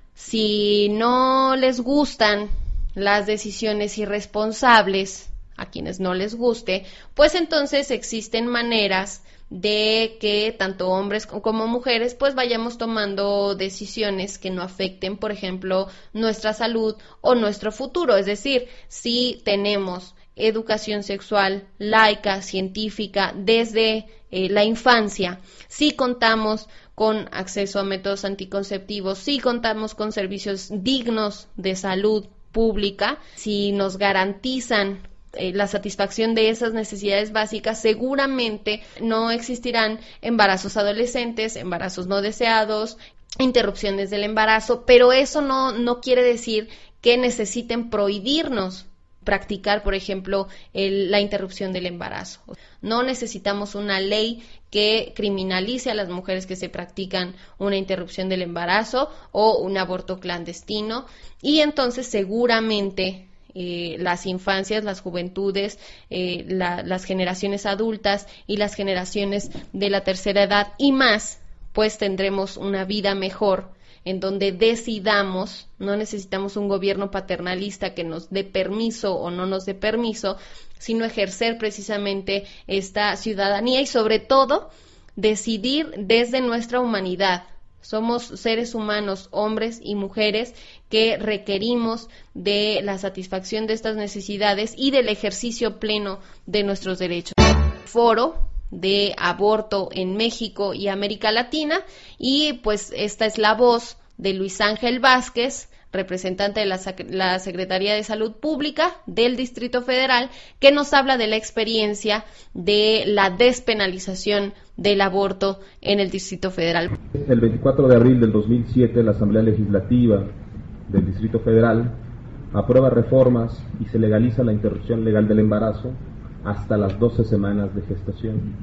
Si no les gustan las decisiones irresponsables, a quienes no les guste, pues entonces existen maneras de que tanto hombres como mujeres pues vayamos tomando decisiones que no afecten, por ejemplo, nuestra salud o nuestro futuro. Es decir, si tenemos educación sexual laica, científica, desde eh, la infancia, si contamos con acceso a métodos anticonceptivos, si contamos con servicios dignos de salud pública, si nos garantizan eh, la satisfacción de esas necesidades básicas, seguramente no existirán embarazos adolescentes, embarazos no deseados, interrupciones del embarazo, pero eso no, no quiere decir que necesiten prohibirnos practicar, por ejemplo, el, la interrupción del embarazo. No necesitamos una ley que criminalice a las mujeres que se practican una interrupción del embarazo o un aborto clandestino, y entonces seguramente eh, las infancias, las juventudes, eh, la, las generaciones adultas y las generaciones de la tercera edad y más, pues tendremos una vida mejor, en donde decidamos, no necesitamos un gobierno paternalista que nos dé permiso o no nos dé permiso, sino ejercer precisamente esta ciudadanía y sobre todo decidir desde nuestra humanidad. Somos seres humanos, hombres y mujeres, que requerimos de la satisfacción de estas necesidades y del ejercicio pleno de nuestros derechos. Foro de aborto en México y América Latina, y pues esta es la voz de Luis Ángel Vázquez, representante de la, la Secretaría de Salud Pública del Distrito Federal, que nos habla de la experiencia de la despenalización del aborto en el Distrito Federal. El veinticuatro de abril del dos mil siete, la Asamblea Legislativa del Distrito Federal aprueba reformas y se legaliza la interrupción legal del embarazo hasta las doce semanas de gestación,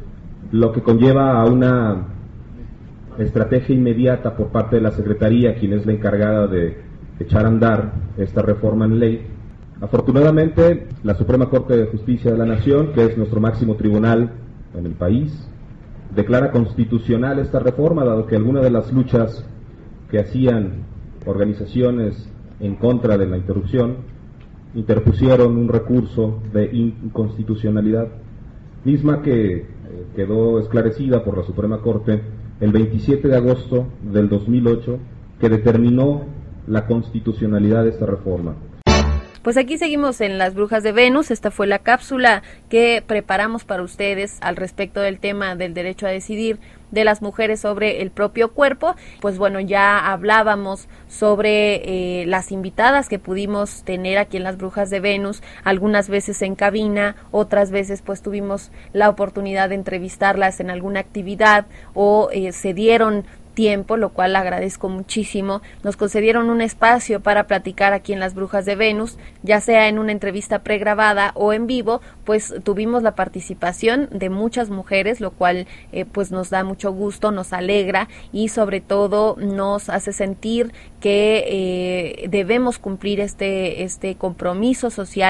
lo que conlleva a una estrategia inmediata por parte de la Secretaría, quien es la encargada de echar a andar esta reforma en ley. Afortunadamente, la Suprema Corte de Justicia de la Nación, que es nuestro máximo tribunal en el país, declara constitucional esta reforma, dado que algunas de las luchas que hacían organizaciones en contra de la interrupción interpusieron un recurso de inconstitucionalidad, misma que eh, quedó esclarecida por la Suprema Corte el veintisiete de agosto del dos mil ocho, que determinó la constitucionalidad de esta reforma. Pues aquí seguimos en Las Brujas de Venus. Esta fue la cápsula que preparamos para ustedes al respecto del tema del derecho a decidir de las mujeres sobre el propio cuerpo. Pues bueno, ya hablábamos sobre eh, las invitadas que pudimos tener aquí en Las Brujas de Venus, algunas veces en cabina, otras veces pues tuvimos la oportunidad de entrevistarlas en alguna actividad o eh, se dieron tiempo, lo cual agradezco muchísimo. Nos concedieron un espacio para platicar aquí en Las Brujas de Venus, ya sea en una entrevista pregrabada o en vivo, pues tuvimos la participación de muchas mujeres, lo cual eh, pues nos da mucho gusto, nos alegra y sobre todo nos hace sentir que eh, debemos cumplir este, este compromiso social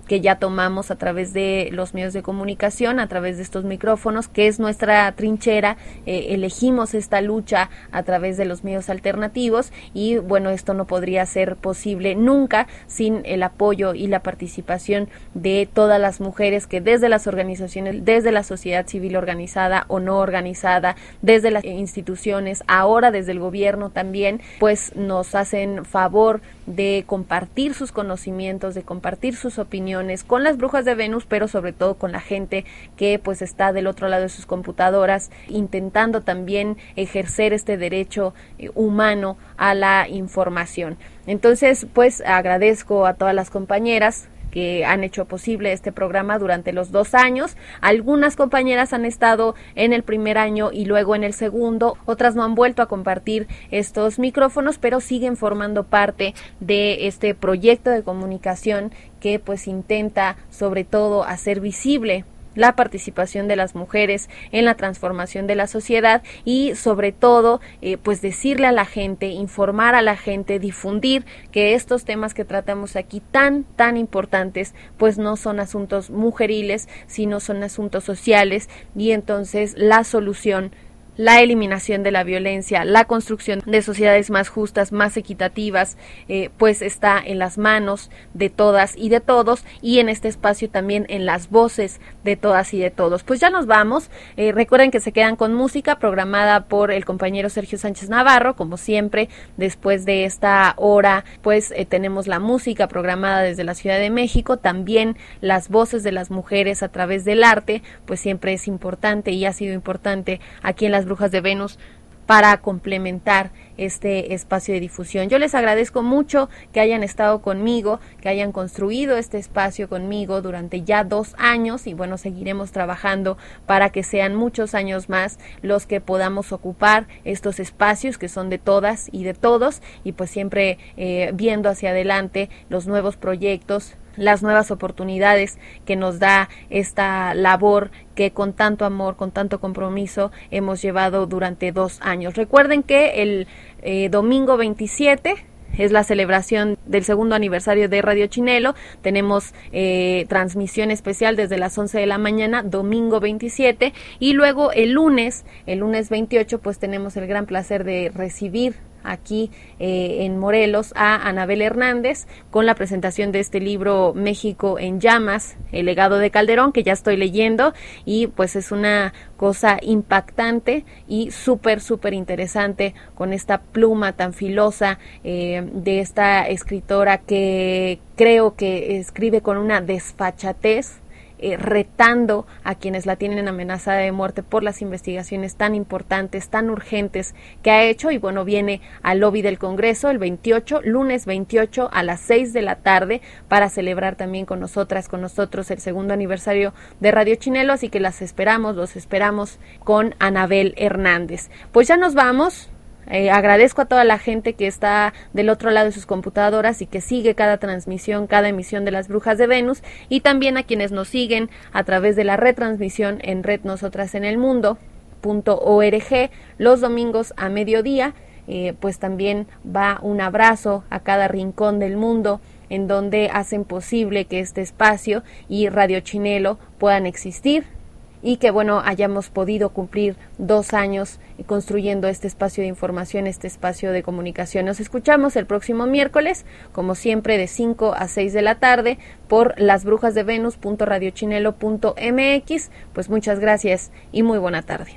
que ya tomamos a través de los medios de comunicación, a través de estos micrófonos, que es nuestra trinchera. Eh, elegimos esta lucha a través de los medios alternativos y bueno, esto no podría ser posible nunca sin el apoyo y la participación de todas las mujeres que desde las organizaciones, desde la sociedad civil organizada o no organizada, desde las instituciones, ahora desde el gobierno también, pues nos hacen favor de compartir sus conocimientos, de compartir sus opiniones con las brujas de Venus, pero sobre todo con la gente que pues está del otro lado de sus computadoras, intentando también ejercer este derecho eh, humano a la información. Entonces, pues agradezco a todas las compañeras que han hecho posible este programa durante los dos años. Algunas compañeras han estado en el primer año y luego en el segundo, otras no han vuelto a compartir estos micrófonos, pero siguen formando parte de este proyecto de comunicación que pues intenta sobre todo hacer visible la participación de las mujeres en la transformación de la sociedad y sobre todo eh, pues decirle a la gente, informar a la gente, difundir que estos temas que tratamos aquí tan tan importantes pues no son asuntos mujeriles, sino son asuntos sociales y entonces la solución, la eliminación de la violencia, la construcción de sociedades más justas, más equitativas, eh, pues está en las manos de todas y de todos y en este espacio también en las voces de todas y de todos. Pues ya nos vamos, eh, recuerden que se quedan con música programada por el compañero Sergio Sánchez Navarro, como siempre, después de esta hora, pues eh, tenemos la música programada desde la Ciudad de México, también las voces de las mujeres a través del arte, pues siempre es importante y ha sido importante aquí en las Brujas de Venus para complementar este espacio de difusión. Yo les agradezco mucho que hayan estado conmigo, que hayan construido este espacio conmigo durante ya dos años y bueno, seguiremos trabajando para que sean muchos años más los que podamos ocupar estos espacios que son de todas y de todos y pues siempre eh, viendo hacia adelante los nuevos proyectos, las nuevas oportunidades que nos da esta labor que con tanto amor, con tanto compromiso hemos llevado durante dos años. Recuerden que el eh, domingo veintisiete es la celebración del segundo aniversario de Radio Chinelo. Tenemos eh, transmisión especial desde las once de la mañana, domingo veintisiete, y luego el lunes, el lunes veintiocho, pues tenemos el gran placer de recibir aquí eh, en Morelos a Anabel Hernández con la presentación de este libro México en llamas, el legado de Calderón, que ya estoy leyendo y pues es una cosa impactante y súper súper interesante con esta pluma tan filosa eh, de esta escritora que creo que escribe con una desfachatez, Eh, retando a quienes la tienen amenazada de muerte por las investigaciones tan importantes, tan urgentes que ha hecho y bueno, viene al lobby del Congreso el veintiocho, lunes veintiocho a las seis de la tarde para celebrar también con nosotras, con nosotros el segundo aniversario de Radio Chinelo, así que las esperamos, los esperamos con Anabel Hernández. Pues ya nos vamos. Eh, agradezco a toda la gente que está del otro lado de sus computadoras y que sigue cada transmisión, cada emisión de las Brujas de Venus y también a quienes nos siguen a través de la retransmisión en red nosotras en el mundo punto org los domingos a mediodía. Eh, pues también va un abrazo a cada rincón del mundo en donde hacen posible que este espacio y Radio Chinelo puedan existir y que bueno, hayamos podido cumplir dos años construyendo este espacio de información, este espacio de comunicación. Nos escuchamos el próximo miércoles, como siempre, de cinco a seis de la tarde por lasbrujasdevenus punto radiochinelo punto mx. Pues muchas gracias y muy buena tarde.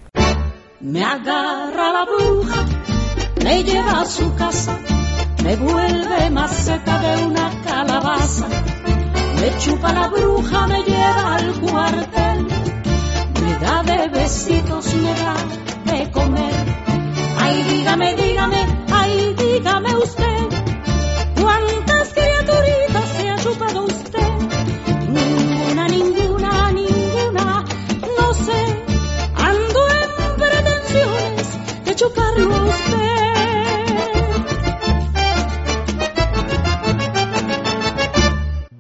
Me agarra la bruja, me lleva a su casa, me vuelve más seca de una calabaza, me chupa la bruja, me lleva al cuartel, me da de besitos, me da de comer. Ay, dígame, dígame, ay, dígame usted, ¿cuántas criaturitas se ha chupado usted? Ninguna, ninguna, ninguna, no sé, ando en pretensiones de chuparlo a usted.